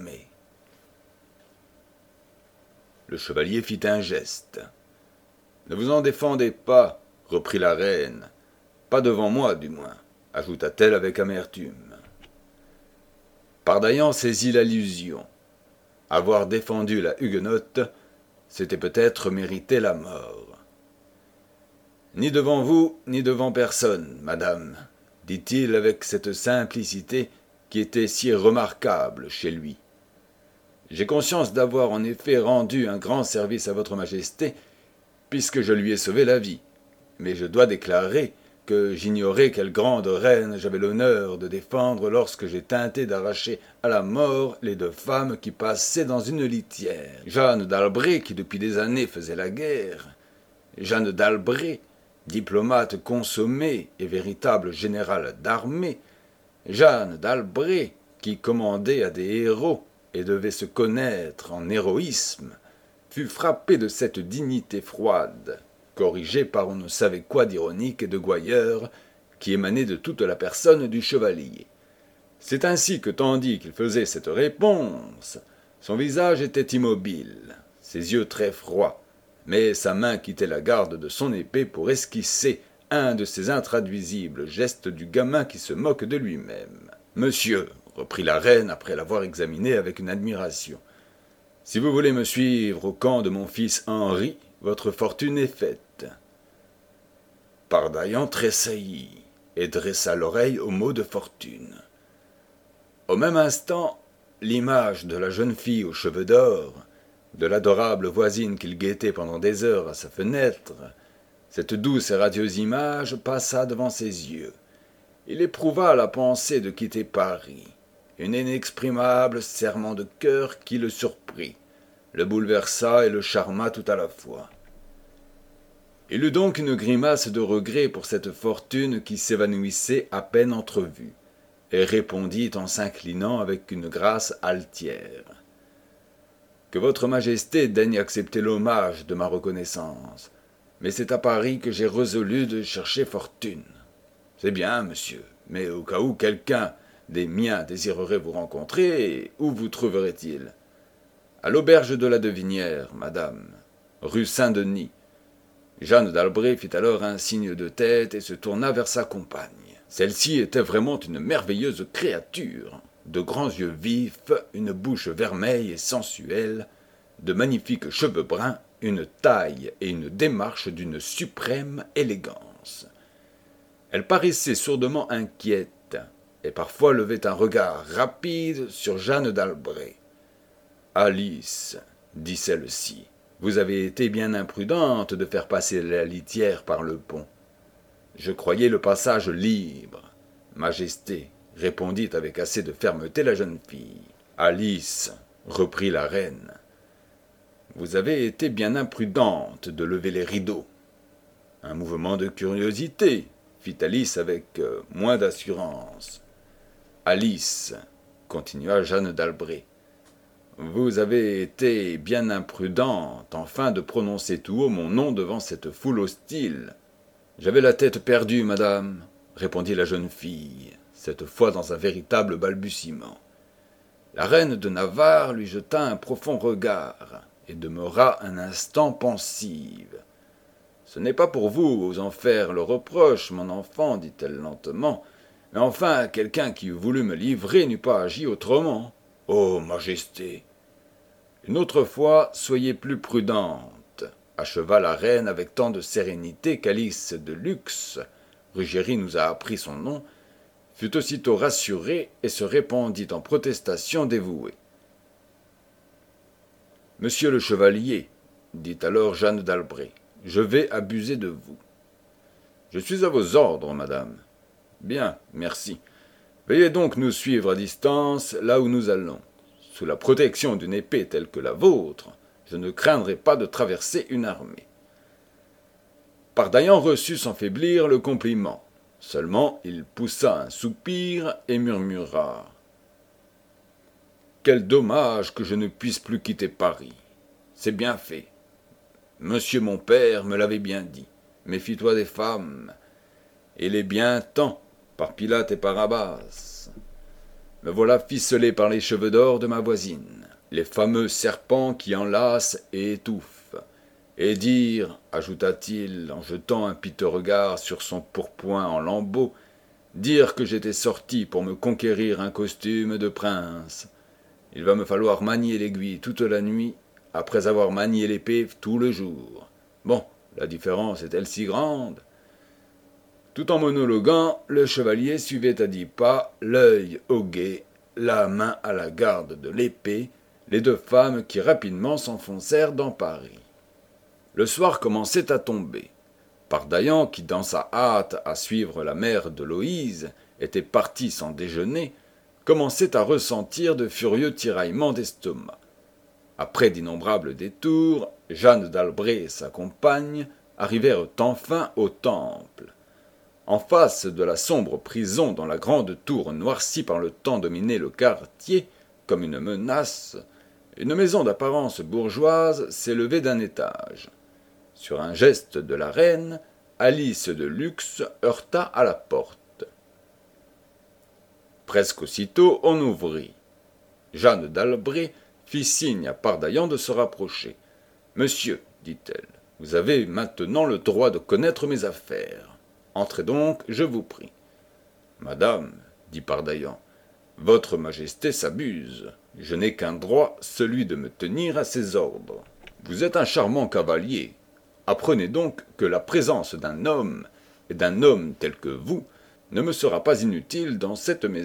Le chevalier fit un geste. « Ne vous en défendez pas, reprit la reine. Pas devant moi, du moins, ajouta-t-elle avec amertume. Pardaillan saisit l'allusion. Avoir défendu la huguenote, c'était peut-être mériter la mort. « Ni devant vous, ni devant personne, madame, dit-il avec cette simplicité qui était si remarquable chez lui. J'ai conscience d'avoir en effet rendu un grand service à votre majesté, puisque je lui ai sauvé la vie, mais je dois déclarer que j'ignorais quelle grande reine j'avais l'honneur de défendre lorsque j'ai tenté d'arracher à la mort les deux femmes qui passaient dans une litière. Jeanne d'Albret, qui depuis des années faisait la guerre, Jeanne d'Albret, diplomate consommée et véritable générale d'armée, Jeanne d'Albret, qui commandait à des héros et devait se connaître en héroïsme, fut frappée de cette dignité froide, corrigée par on ne savait quoi d'ironique et de gouailleur, qui émanait de toute la personne du chevalier. C'est ainsi que, tandis qu'il faisait cette réponse, son visage était immobile, ses yeux très froids, mais sa main quittait la garde de son épée pour esquisser un de ces intraduisibles gestes du gamin qui se moque de lui-même. « Monsieur, » reprit la reine après l'avoir examiné avec une admiration, « si vous voulez me suivre au camp de mon fils Henri, votre fortune est faite. » Pardaillan tressaillit et dressa l'oreille au mot de fortune. Au même instant, l'image de la jeune fille aux cheveux d'or, de l'adorable voisine qu'il guettait pendant des heures à sa fenêtre, cette douce et radieuse image passa devant ses yeux. Il éprouva la pensée de quitter Paris, un inexprimable serrement de cœur qui le surprit, le bouleversa et le charma tout à la fois. Il eut donc une grimace de regret pour cette fortune qui s'évanouissait à peine entrevue, et répondit en s'inclinant avec une grâce altière. « Que votre majesté daigne accepter l'hommage de ma reconnaissance, mais c'est à Paris que j'ai résolu de chercher fortune. C'est bien, monsieur, mais au cas où quelqu'un des miens désirerait vous rencontrer, où vous trouverait-il ? À l'auberge de la Devinière, madame, rue Saint-Denis. » Jeanne d'Albret fit alors un signe de tête et se tourna vers sa compagne. Celle-ci était vraiment une merveilleuse créature, de grands yeux vifs, une bouche vermeille et sensuelle, de magnifiques cheveux bruns, une taille et une démarche d'une suprême élégance. Elle paraissait sourdement inquiète, et parfois levait un regard rapide sur Jeanne d'Albret. « Alice, dit celle-ci, vous avez été bien imprudente de faire passer la litière par le pont. Je croyais le passage libre. Majesté, répondit avec assez de fermeté la jeune fille. Alice, reprit la reine, vous avez été bien imprudente de lever les rideaux. Un mouvement de curiosité, fit Alice avec euh, moins d'assurance. Alice, continua Jeanne d'Albret, vous avez été bien imprudente, enfin, de prononcer tout haut mon nom devant cette foule hostile. J'avais la tête perdue, madame, répondit la jeune fille, cette fois dans un véritable balbutiement. La reine de Navarre lui jeta un profond regard et demeura un instant pensive. Ce n'est pas pour vous en faire le reproche, mon enfant, dit-elle lentement, mais enfin, quelqu'un qui eût voulu me livrer n'eût pas agi autrement. Oh, majesté! Une autre fois, soyez plus prudente, acheva la reine avec tant de sérénité qu'Alice de Lux, Rugérie nous a appris son nom, fut aussitôt rassurée et se répandit en protestations dévouées. « Monsieur le chevalier, dit alors Jeanne d'Albret, je vais abuser de vous. »« Je suis à vos ordres, madame. »« Bien, merci. Veuillez donc nous suivre à distance là où nous allons. Sous la protection d'une épée telle que la vôtre, je ne craindrai pas de traverser une armée. » Pardaillan reçut sans faiblir le compliment. Seulement il poussa un soupir et murmura « Quel dommage que je ne puisse plus quitter Paris. C'est bien fait. Monsieur mon père me l'avait bien dit. Méfie-toi des femmes. Et les bien temps, par Pilate et par Abbas. Me voilà ficelé par les cheveux d'or de ma voisine, les fameux serpents qui enlacent et étouffent. Et dire, ajouta-t-il en jetant un piteux regard sur son pourpoint en lambeaux, dire que j'étais sorti pour me conquérir un costume de prince. Il va me falloir manier l'aiguille toute la nuit, après avoir manié l'épée tout le jour. Bon, la différence est-elle si grande ? Tout en monologuant, le chevalier suivait à dix pas, l'œil au guet, la main à la garde de l'épée, les deux femmes qui rapidement s'enfoncèrent dans Paris. Le soir commençait à tomber. Pardaillan, qui dans sa hâte à suivre la mère de Loïse était parti sans déjeuner, commençait à ressentir de furieux tiraillements d'estomac. Après d'innombrables détours, Jeanne d'Albret et sa compagne arrivèrent enfin au temple. En face de la sombre prison dont la grande tour noircie par le temps dominait le quartier, comme une menace, une maison d'apparence bourgeoise s'élevait d'un étage. Sur un geste de la reine, Alice de Luxe heurta à la porte. Presque aussitôt, on ouvrit. Jeanne d'Albret fit signe à Pardaillan de se rapprocher. « Monsieur, dit-elle, vous avez maintenant le droit de connaître mes affaires. Entrez donc, je vous prie. »« Madame, dit Pardaillan, votre majesté s'abuse. Je n'ai qu'un droit, celui de me tenir à ses ordres. Vous êtes un charmant cavalier. Apprenez donc que la présence d'un homme, et d'un homme tel que vous, ne me sera pas inutile dans cette maison. »«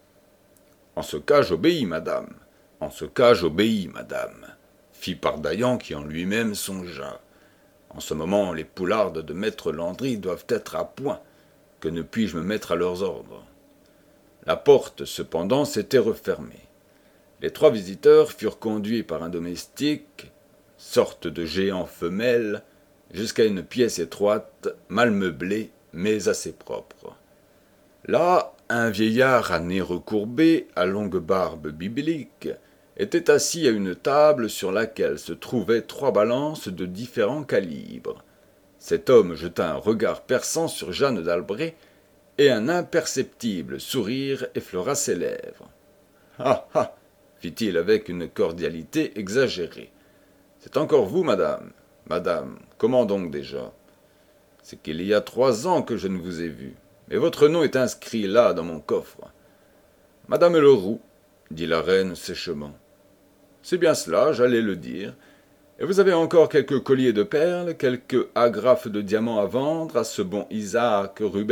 En ce cas, j'obéis, madame. En ce cas, j'obéis, madame, » fit Pardaillan qui en lui-même songea. En ce moment, les poulardes de maître Landry doivent être à point. Que ne puis-je me mettre à leurs ordres? La porte, cependant, s'était refermée. Les trois visiteurs furent conduits par un domestique, sorte de géant femelle, jusqu'à une pièce étroite, mal meublée, mais assez propre. Là, un vieillard à nez recourbé, à longue barbe biblique, était assis à une table sur laquelle se trouvaient trois balances de différents calibres. Cet homme jeta un regard perçant sur Jeanne d'Albret, et un imperceptible sourire effleura ses lèvres. « Ah ah !» fit-il avec une cordialité exagérée. « C'est encore vous, madame. Madame, comment donc déjà? C'est qu'il y a trois ans que je ne vous ai vu, mais votre nom est inscrit là dans mon coffre. »« Madame Leroux, » dit la reine sèchement. « C'est bien cela, j'allais le dire. Et vous avez encore quelques colliers de perles, quelques agrafes de diamants à vendre à ce bon Isaac Ruben ?»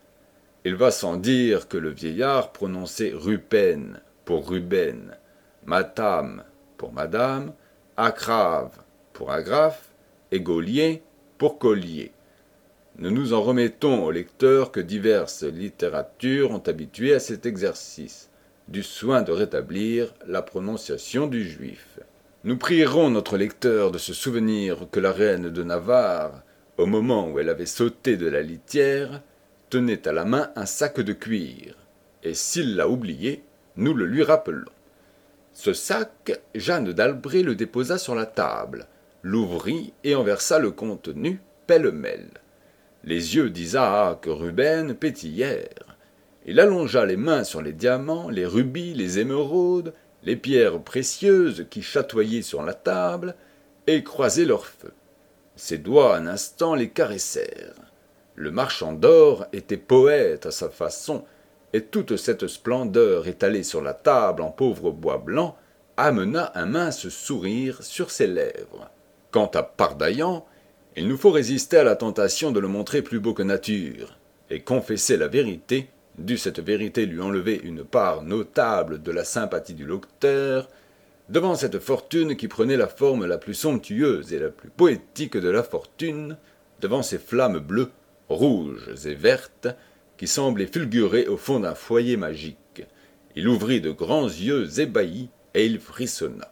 Il va sans dire que le vieillard prononçait Rupen pour Ruben, Matam pour madame, Acrave pour agrafe et Gaulier pour collier. Nous nous en remettons aux lecteurs que diverses littératures ont habitués à cet exercice, du soin de rétablir la prononciation du juif. Nous prierons notre lecteur de se souvenir que la reine de Navarre, au moment où elle avait sauté de la litière, tenait à la main un sac de cuir, et s'il l'a oublié, nous le lui rappelons. Ce sac, Jeanne d'Albret le déposa sur la table, l'ouvrit et en versa le contenu pêle-mêle. Les yeux d'Isaac Ruben pétillèrent. Il allongea les mains sur les diamants, les rubis, les émeraudes, les pierres précieuses qui chatoyaient sur la table, et croisait leur feu. Ses doigts un instant les caressèrent. Le marchand d'or était poète à sa façon, et toute cette splendeur étalée sur la table en pauvre bois blanc amena un mince sourire sur ses lèvres. Quant à Pardaillan, il nous faut résister à la tentation de le montrer plus beau que nature, et confesser la vérité, dût cette vérité lui enlever une part notable de la sympathie du lecteur, devant cette fortune qui prenait la forme la plus somptueuse et la plus poétique de la fortune, devant ces flammes bleues, rouges et vertes, qui semblaient fulgurer au fond d'un foyer magique. Il ouvrit de grands yeux ébahis, et il frissonna.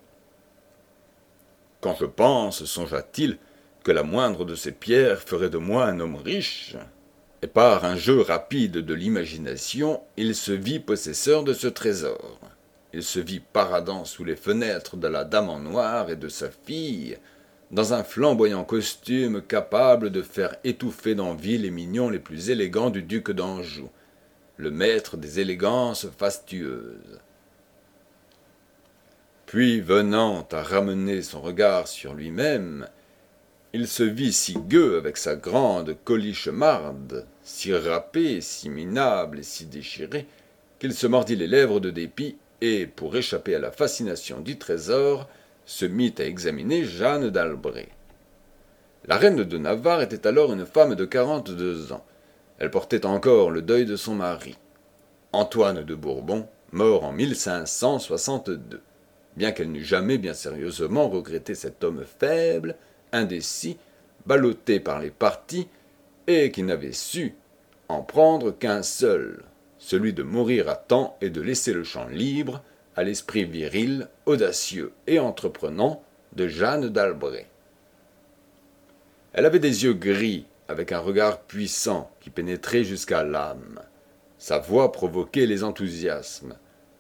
Quand je pense, songea-t-il, que la moindre de ces pierres ferait de moi un homme riche, et par un jeu rapide de l'imagination, il se vit possesseur de ce trésor. Il se vit paradant sous les fenêtres de la dame en noir et de sa fille, dans un flamboyant costume capable de faire étouffer d'envie les mignons les plus élégants du duc d'Anjou, le maître des élégances fastueuses. Puis, venant à ramener son regard sur lui-même, il se vit si gueux avec sa grande colichemarde, si râpé, si minable et si déchiré, qu'il se mordit les lèvres de dépit et, pour échapper à la fascination du trésor, se mit à examiner Jeanne d'Albret. La reine de Navarre était alors une femme de quarante-deux ans. Elle portait encore le deuil de son mari, Antoine de Bourbon, mort en mille cinq cent soixante-deux, bien qu'elle n'eût jamais bien sérieusement regretté cet homme faible, indécis, ballotté par les partis, et qui n'avait su en prendre qu'un seul, celui de mourir à temps et de laisser le champ libre à l'esprit viril, audacieux et entreprenant de Jeanne d'Albret. Elle avait des yeux gris, avec un regard puissant qui pénétrait jusqu'à l'âme. Sa voix provoquait les enthousiasmes.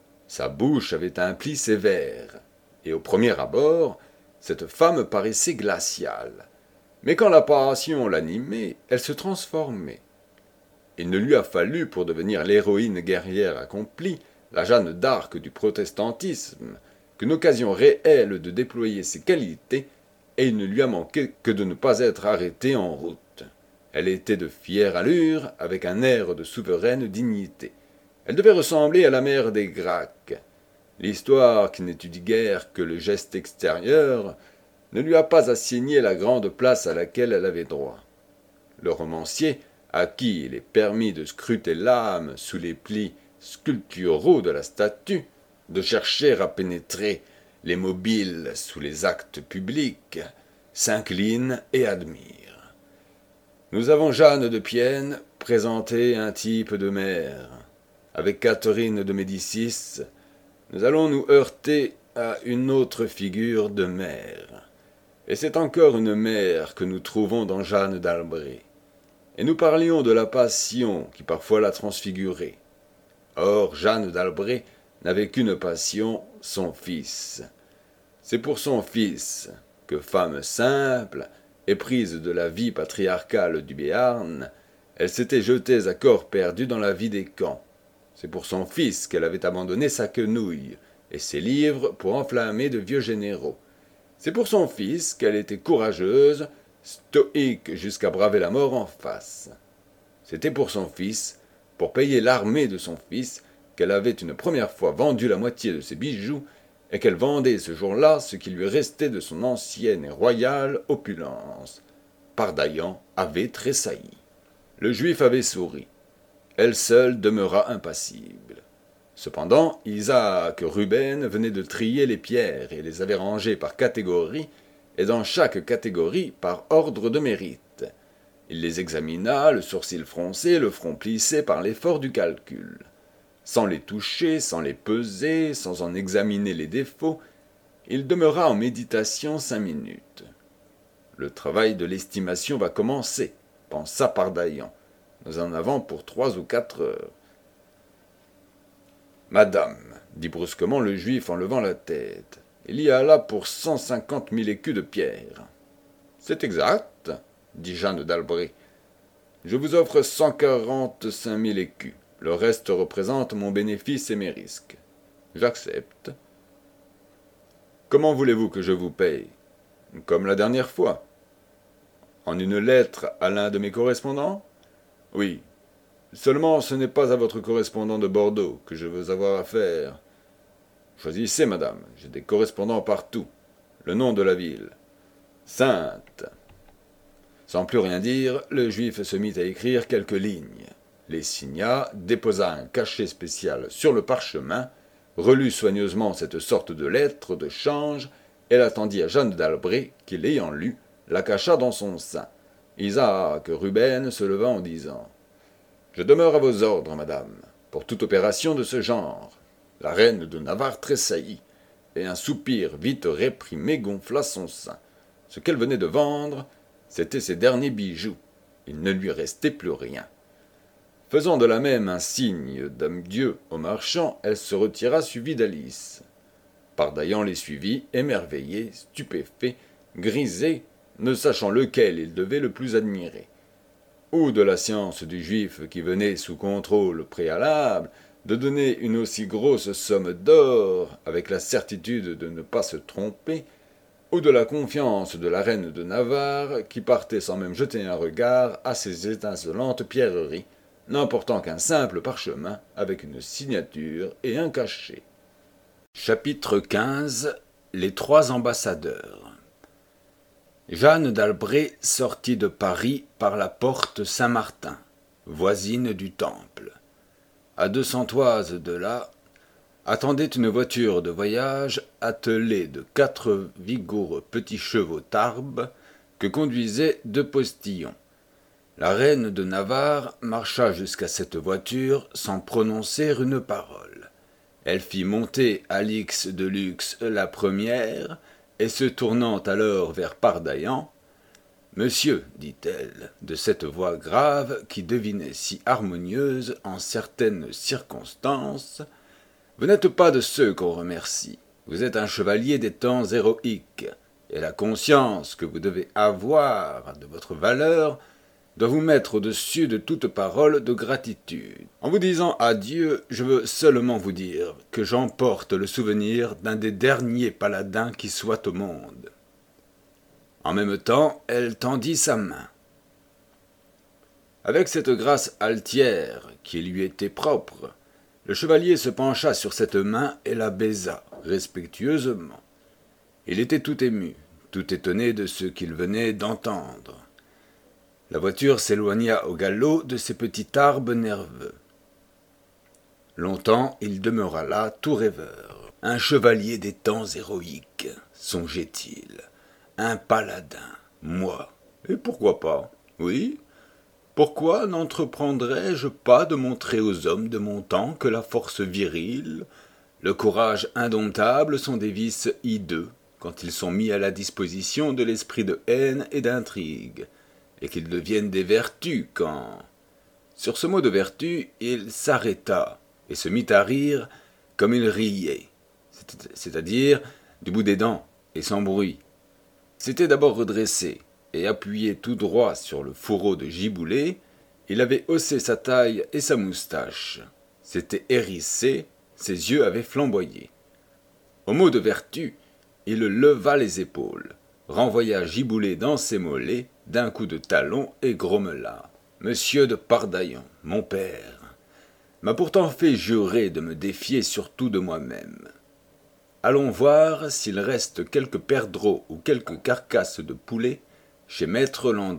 Sa bouche avait un pli sévère, et au premier abord, cette femme paraissait glaciale. Mais quand la passion l'animait, elle se transformait. Il ne lui a fallu, pour devenir l'héroïne guerrière accomplie, la Jeanne d'Arc du protestantisme, qu'une occasion réelle de déployer ses qualités, et il ne lui a manqué que de ne pas être arrêtée en route. Elle était de fière allure, avec un air de souveraine dignité. Elle devait ressembler à la mère des Gracques. L'histoire, qui n'étudie guère que le geste extérieur, ne lui a pas assigné la grande place à laquelle elle avait droit. Le romancier, à qui il est permis de scruter l'âme sous les plis sculpturaux de la statue, de chercher à pénétrer les mobiles sous les actes publics, s'incline et admire. Nous avons Jeanne de Pienne présenté un type de mère. Avec Catherine de Médicis, nous allons nous heurter à une autre figure de mère. Et c'est encore une mère que nous trouvons dans Jeanne d'Albret. Et nous parlions de la passion qui parfois l'a transfigurée. Or, Jeanne d'Albret n'avait qu'une passion, son fils. C'est pour son fils que, femme simple, éprise de la vie patriarcale du Béarn, elle s'était jetée à corps perdu dans la vie des camps. C'est pour son fils qu'elle avait abandonné sa quenouille et ses livres pour enflammer de vieux généraux. C'est pour son fils qu'elle était courageuse, stoïque jusqu'à braver la mort en face. C'était pour son fils, pour payer l'armée de son fils, qu'elle avait une première fois vendu la moitié de ses bijoux et qu'elle vendait ce jour-là ce qui lui restait de son ancienne et royale opulence. Pardaillan avait tressailli. Le juif avait souri. Elle seule demeura impassible. Cependant, Isaac Ruben venait de trier les pierres et les avait rangées par catégorie, et dans chaque catégorie par ordre de mérite. Il les examina, le sourcil froncé, le front plissé par l'effort du calcul. Sans les toucher, sans les peser, sans en examiner les défauts, il demeura en méditation cinq minutes. Le travail de l'estimation va commencer, pensa Pardaillan. Nous en avons pour trois ou quatre heures. Madame, dit brusquement le juif en levant la tête, il y a là pour cent cinquante mille écus de pierre. C'est exact, dit Jeanne d'Albret. Je vous offre cent quarante-cinq mille écus. Le reste représente mon bénéfice et mes risques. J'accepte. Comment voulez-vous que je vous paye? Comme la dernière fois. En une lettre à l'un de mes correspondants? Oui. Seulement, ce n'est pas à votre correspondant de Bordeaux que je veux avoir affaire. Choisissez, madame, j'ai des correspondants partout. Le nom de la ville. Sainte. Sans plus rien dire, le juif se mit à écrire quelques lignes. Les signa, déposa un cachet spécial sur le parchemin, relut soigneusement cette sorte de lettre de change, et l'attendit à Jeanne d'Albret, qui, l'ayant lue, la cacha dans son sein. Isaac Ruben se leva en disant « Je demeure à vos ordres, madame, pour toute opération de ce genre. » La reine de Navarre tressaillit, et un soupir vite réprimé gonfla son sein. Ce qu'elle venait de vendre, c'étaient ses derniers bijoux. Il ne lui restait plus rien. Faisant de la même un signe d'adieu au marchand, elle se retira suivie d'Alice. Pardaillan les suivit, émerveillé, stupéfait, grisé, ne sachant lequel il devait le plus admirer. Ou de la science du juif qui venait sous contrôle préalable de donner une aussi grosse somme d'or avec la certitude de ne pas se tromper, ou de la confiance de la reine de Navarre qui partait sans même jeter un regard à ces étincelantes pierreries, n'emportant qu'un simple parchemin avec une signature et un cachet. Chapitre quinze. Les trois ambassadeurs. Jeanne d'Albret sortit de Paris par la porte Saint-Martin. voisine du temple. À deux cents toises de là, attendait une voiture de voyage attelée de quatre vigoureux petits chevaux tarbes que conduisaient deux postillons. La reine de Navarre marcha jusqu'à cette voiture sans prononcer une parole. Elle fit monter Alix de Lux la première, et se tournant alors vers Pardaillan, « Monsieur, dit-elle, de cette voix grave qui devinait si harmonieuse en certaines circonstances, vous n'êtes pas de ceux qu'on remercie. Vous êtes un chevalier des temps héroïques, et la conscience que vous devez avoir de votre valeur doit vous mettre au-dessus de toute parole de gratitude. En vous disant adieu, je veux seulement vous dire que j'emporte le souvenir d'un des derniers paladins qui soit au monde. » En même temps, elle tendit sa main. Avec cette grâce altière qui lui était propre, le chevalier se pencha sur cette main et la baisa respectueusement. Il était tout ému, tout étonné de ce qu'il venait d'entendre. La voiture s'éloigna au galop de ses petits tarbes nerveux. Longtemps il demeura là, tout rêveur. Un chevalier des temps héroïques, songeait-il. Un paladin, moi. Et pourquoi pas? Oui. Pourquoi n'entreprendrais-je pas de montrer aux hommes de mon temps que la force virile, le courage indomptable sont des vices hideux quand ils sont mis à la disposition de l'esprit de haine et d'intrigue, et qu'ils deviennent des vertus quand... Sur ce mot de vertu, il s'arrêta et se mit à rire comme il riait, c'est-à-dire du bout des dents et sans bruit. S'était d'abord redressé, et appuyé tout droit sur le fourreau de Giboulet, il avait haussé sa taille et sa moustache. S'était hérissé, ses yeux avaient flamboyé. Au mot de vertu, il leva les épaules, renvoya Giboulet dans ses mollets d'un coup de talon et grommela. « Monsieur de Pardaillan, mon père, m'a pourtant fait jurer de me défier surtout de moi-même. Allons voir s'il reste quelques perdreaux ou quelques carcasses de poulet chez maître Landry. »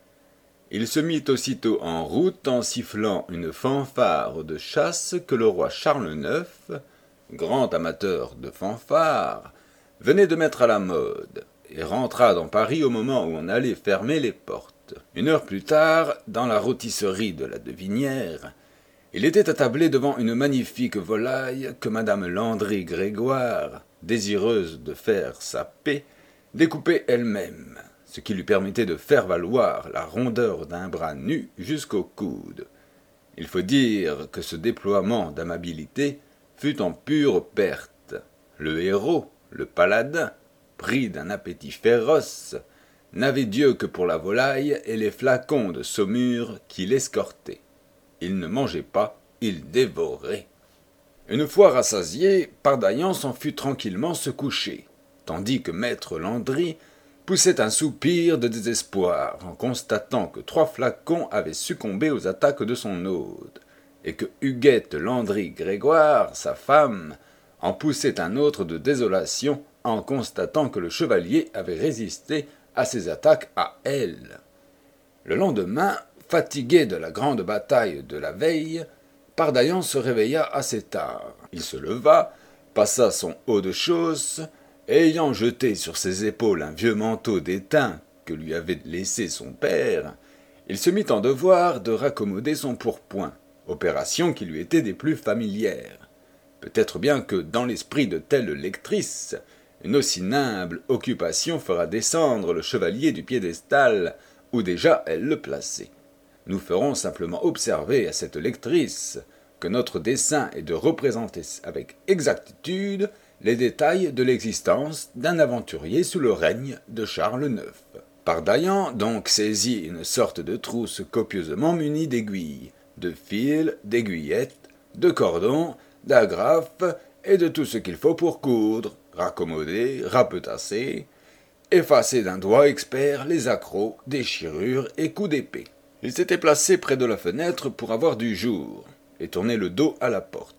Il se mit aussitôt en route en sifflant une fanfare de chasse que le roi Charles neuf, grand amateur de fanfares, venait de mettre à la mode, et rentra dans Paris au moment où on allait fermer les portes. Une heure plus tard, dans la rôtisserie de la Devinière, il était attablé devant une magnifique volaille que madame Landry Grégoire, désireuse de faire sa paix, découpait elle-même, ce qui lui permettait de faire valoir la rondeur d'un bras nu jusqu'au coude. Il faut dire que ce déploiement d'amabilité fut en pure perte. Le héros, le paladin, pris d'un appétit féroce, n'avait Dieu que pour la volaille et les flacons de saumure qui l'escortaient. Il ne mangeait pas, il dévorait. Une fois rassasié, Pardaillan s'en fut tranquillement se coucher, tandis que maître Landry poussait un soupir de désespoir en constatant que trois flacons avaient succombé aux attaques de son hôte, et que Huguette Landry Grégoire, sa femme, en poussait un autre de désolation en constatant que le chevalier avait résisté à ses attaques à elle. Le lendemain, fatigué de la grande bataille de la veille, Pardaillan se réveilla assez tard. Il se leva, passa son haut de chausse, et ayant jeté sur ses épaules un vieux manteau d'étain que lui avait laissé son père, il se mit en devoir de raccommoder son pourpoint, opération qui lui était des plus familières. Peut-être bien que, dans l'esprit de telle lectrice, une aussi nimble occupation fera descendre le chevalier du piédestal où déjà elle le plaçait. Nous ferons simplement observer à cette lectrice que notre dessein est de représenter avec exactitude les détails de l'existence d'un aventurier sous le règne de Charles neuf. Pardaillan donc saisit une sorte de trousse copieusement munie d'aiguilles, de fils, d'aiguillettes, de cordons, d'agrafes et de tout ce qu'il faut pour coudre, raccommoder, rapetasser, effacer d'un doigt expert les accrocs, déchirures et coups d'épée. Il s'était placé près de la fenêtre pour avoir du jour, et tournait le dos à la porte.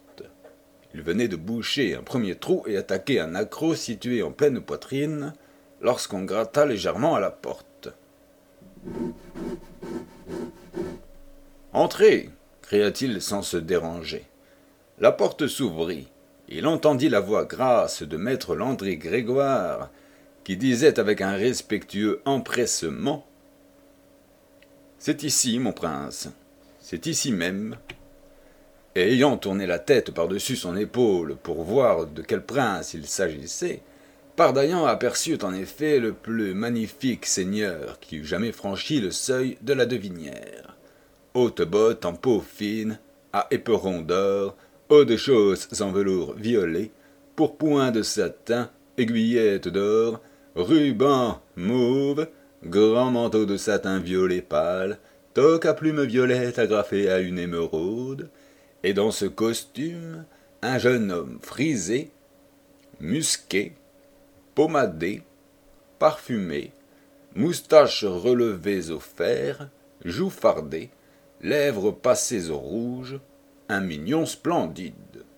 Il venait de boucher un premier trou et attaquer un accroc situé en pleine poitrine, lorsqu'on gratta légèrement à la porte. Entrez, cria-t-il sans se déranger. La porte s'ouvrit. Il entendit la voix grasse de maître Landry Grégoire, qui disait avec un respectueux empressement « C'est ici, mon prince, c'est ici même. » Et ayant tourné la tête par-dessus son épaule pour voir de quel prince il s'agissait, Pardaillan aperçut en effet le plus magnifique seigneur qui eût jamais franchi le seuil de la Devinière. Hautes bottes en peau fine, à éperons d'or, haut de chausses en velours violet, pourpoint de satin, aiguillettes d'or, rubans mauve, grand manteau de satin violet pâle, toque à plumes violettes agrafée à une émeraude, et dans ce costume, un jeune homme frisé, musqué, pommadé, parfumé, moustaches relevées au fer, joues fardées, lèvres passées au rouge, un mignon splendide.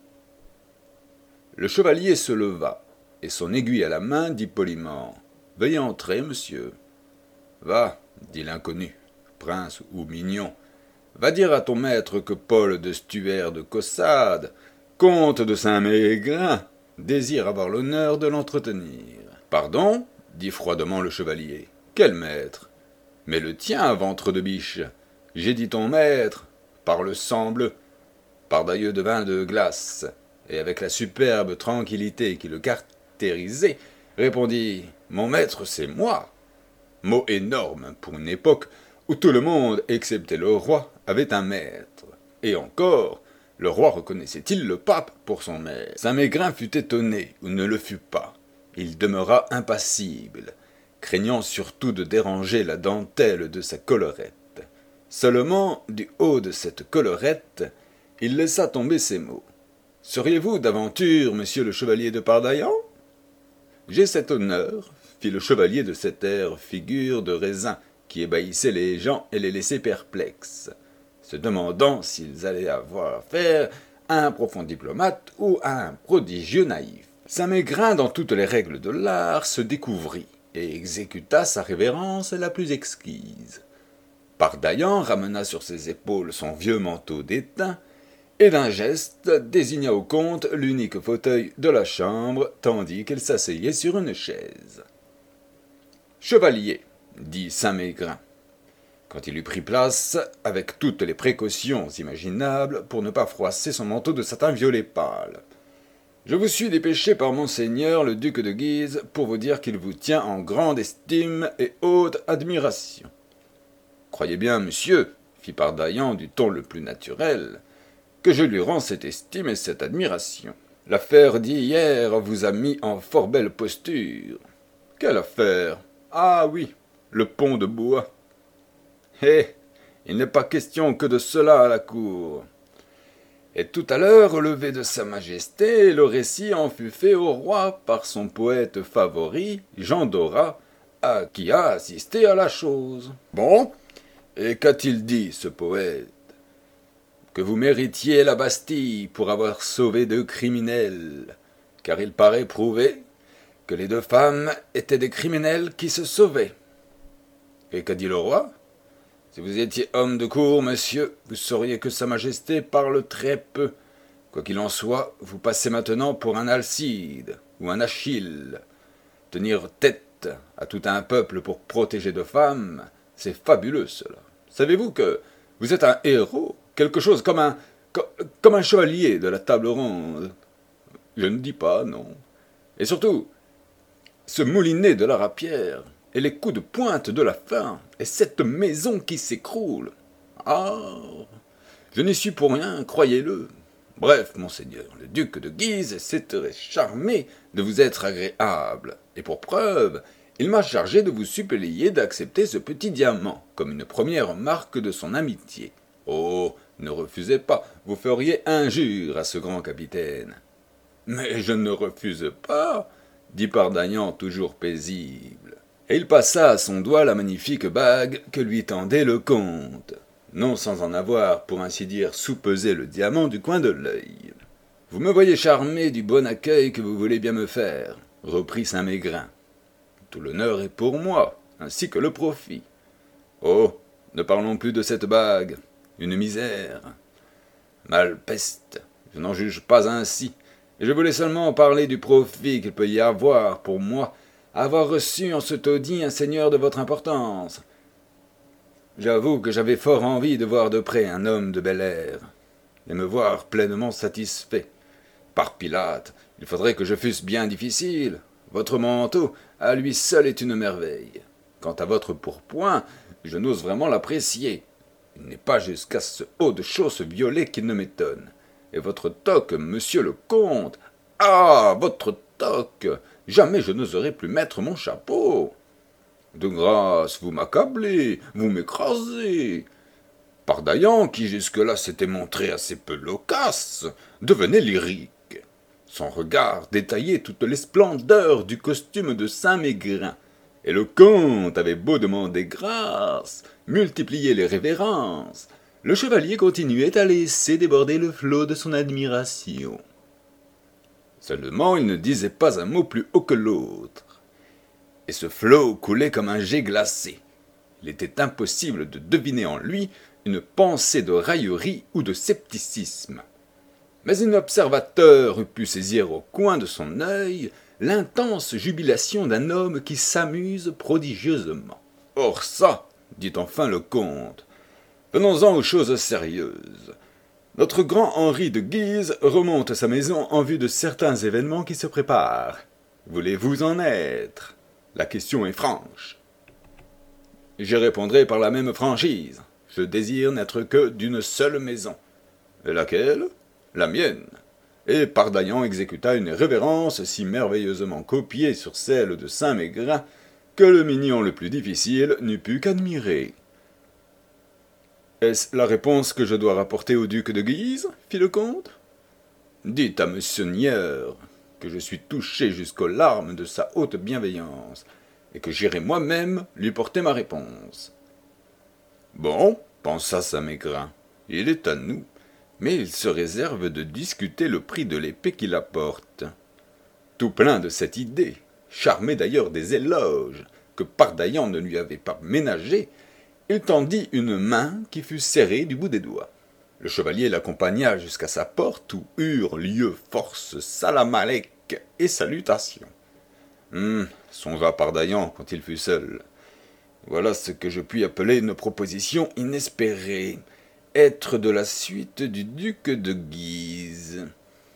Le chevalier se leva, et son aiguille à la main dit poliment « Veuillez entrer, monsieur. »« Va, dit l'inconnu, prince ou mignon, va dire à ton maître que Paul de Stuer de Caussade, comte de Saint-Mégrin, désire avoir l'honneur de l'entretenir. »« Pardon, dit froidement le chevalier. Quel maître ? Mais le tien, ventre de biche. J'ai dit ton maître, par le sang bleu. Pardailleux de vin de glace, et avec la superbe tranquillité qui le caractérisait, répondit « Mon maître, c'est moi !» Mot énorme pour une époque où tout le monde, excepté le roi, avait un maître. Et encore, le roi reconnaissait-il le pape pour son maître? Saint-Mégrin fut étonné, ou ne le fut pas. Il demeura impassible, craignant surtout de déranger la dentelle de sa collerette. Seulement, du haut de cette collerette, il laissa tomber ces mots. « Seriez-vous d'aventure, monsieur le chevalier de Pardaillan ?»« J'ai cet honneur, » fit le chevalier de cet air figure de raisin qui ébahissait les gens et les laissait perplexes, se demandant s'ils allaient avoir affaire à un profond diplomate ou à un prodigieux naïf. Saint-Mégrin, dans toutes les règles de l'art, se découvrit et exécuta sa révérence la plus exquise. Pardaillan ramena sur ses épaules son vieux manteau d'étain, et d'un geste désigna au comte l'unique fauteuil de la chambre, tandis qu'il s'asseyait sur une chaise. « Chevalier, dit Saint-Mégrin, quand il eut pris place, avec toutes les précautions imaginables pour ne pas froisser son manteau de satin violet pâle. Je vous suis dépêché par monseigneur le duc de Guise pour vous dire qu'il vous tient en grande estime et haute admiration. Croyez bien, monsieur, fit Pardaillan du ton le plus naturel, que je lui rends cette estime et cette admiration. L'affaire d'hier vous a mis en fort belle posture. Quelle affaire? Ah oui, le pont de bois. Eh, il n'est pas question que de cela à la cour. Et tout à l'heure, au lever de sa majesté, le récit en fut fait au roi par son poète favori, Jean Dorat, à qui a assisté à la chose. Bon, et qu'a-t-il dit, ce poète? Que vous méritiez la Bastille pour avoir sauvé deux criminels, car il paraît prouvé que les deux femmes étaient des criminels qui se sauvaient. Et qu'a dit le roi? Si vous étiez homme de cour, monsieur, vous sauriez que sa majesté parle très peu. Quoi qu'il en soit, vous passez maintenant pour un Alcide ou un Achille. Tenir tête à tout un peuple pour protéger deux femmes, c'est fabuleux cela. Savez-vous que vous êtes un héros, quelque chose comme un, comme un chevalier de la table ronde? Je ne dis pas, non. Et surtout, ce moulinet de la rapière, et les coups de pointe de la fin, et cette maison qui s'écroule. Ah, je n'y suis pour rien, croyez-le. Bref, monseigneur, le duc de Guise s'était charmé de vous être agréable, et pour preuve, il m'a chargé de vous supplier d'accepter ce petit diamant, comme une première marque de son amitié. Oh, ne refusez pas, vous feriez injure à ce grand capitaine. Mais je ne refuse pas, dit Pardaillan toujours paisible. Et il passa à son doigt la magnifique bague que lui tendait le comte, non sans en avoir, pour ainsi dire, soupesé le diamant du coin de l'œil. « Vous me voyez charmé du bon accueil que vous voulez bien me faire, » reprit Saint-Mégrin. « Tout l'honneur est pour moi, ainsi que le profit. Oh, ne parlons plus de cette bague. une misère. Malpeste, je n'en juge pas ainsi, et je voulais seulement parler du profit qu'il peut y avoir pour moi à avoir reçu en ce taudis un seigneur de votre importance. J'avoue que j'avais fort envie de voir de près un homme de bel air, et me voir pleinement satisfait. Par Pilate, il faudrait que je fusse bien difficile. Votre manteau, à lui seul, est une merveille. Quant à votre pourpoint, je n'ose vraiment l'apprécier. Il n'est pas jusqu'à ce haut de chausse violet qu'il ne m'étonne. Et votre toque, monsieur le comte, ah, votre toque, jamais je n'oserai plus mettre mon chapeau. De grâce, vous m'accablez, vous m'écrasez. Pardaillan, qui jusque-là s'était montré assez peu loquace, devenait lyrique. Son regard détaillait toutes les splendeurs du costume de Saint-Mégrin, et le comte avait beau demander grâce, multiplier les révérences, le chevalier continuait à laisser déborder le flot de son admiration. Seulement il ne disait pas un mot plus haut que l'autre, et ce flot coulait comme un jet glacé. Il était impossible de deviner en lui une pensée de raillerie ou de scepticisme. Mais un observateur eût pu saisir au coin de son œil l'intense jubilation d'un homme qui s'amuse prodigieusement. « Or ça, dit enfin le comte, venons-en aux choses sérieuses. Notre grand Henri de Guise remonte à sa maison en vue de certains événements qui se préparent. Voulez-vous en être? La question est franche. J'y répondrai par la même franchise. Je désire n'être que d'une seule maison. Et laquelle? La mienne. Et Pardaillan exécuta une révérence si merveilleusement copiée sur celle de Saint-Mégrin que le mignon le plus difficile n'eut pu qu'admirer. Est-ce la réponse que je dois rapporter au duc de Guise? Fit le comte. Dites à monsieur Nieur que je suis touché jusqu'aux larmes de sa haute bienveillance, et que j'irai moi-même lui porter ma réponse. Bon, pensa Saint-Mégrin, il est à nous, mais il se réserve de discuter le prix de l'épée qu'il apporte. Tout plein de cette idée, charmé d'ailleurs des éloges que Pardaillan ne lui avait pas ménagés, il tendit une main qui fut serrée du bout des doigts. Le chevalier l'accompagna jusqu'à sa porte où eurent lieu force salamalek et salutations. Hum, songea Pardaillan quand il fut seul. Voilà ce que je puis appeler une proposition inespérée. Être de la suite du duc de Guise.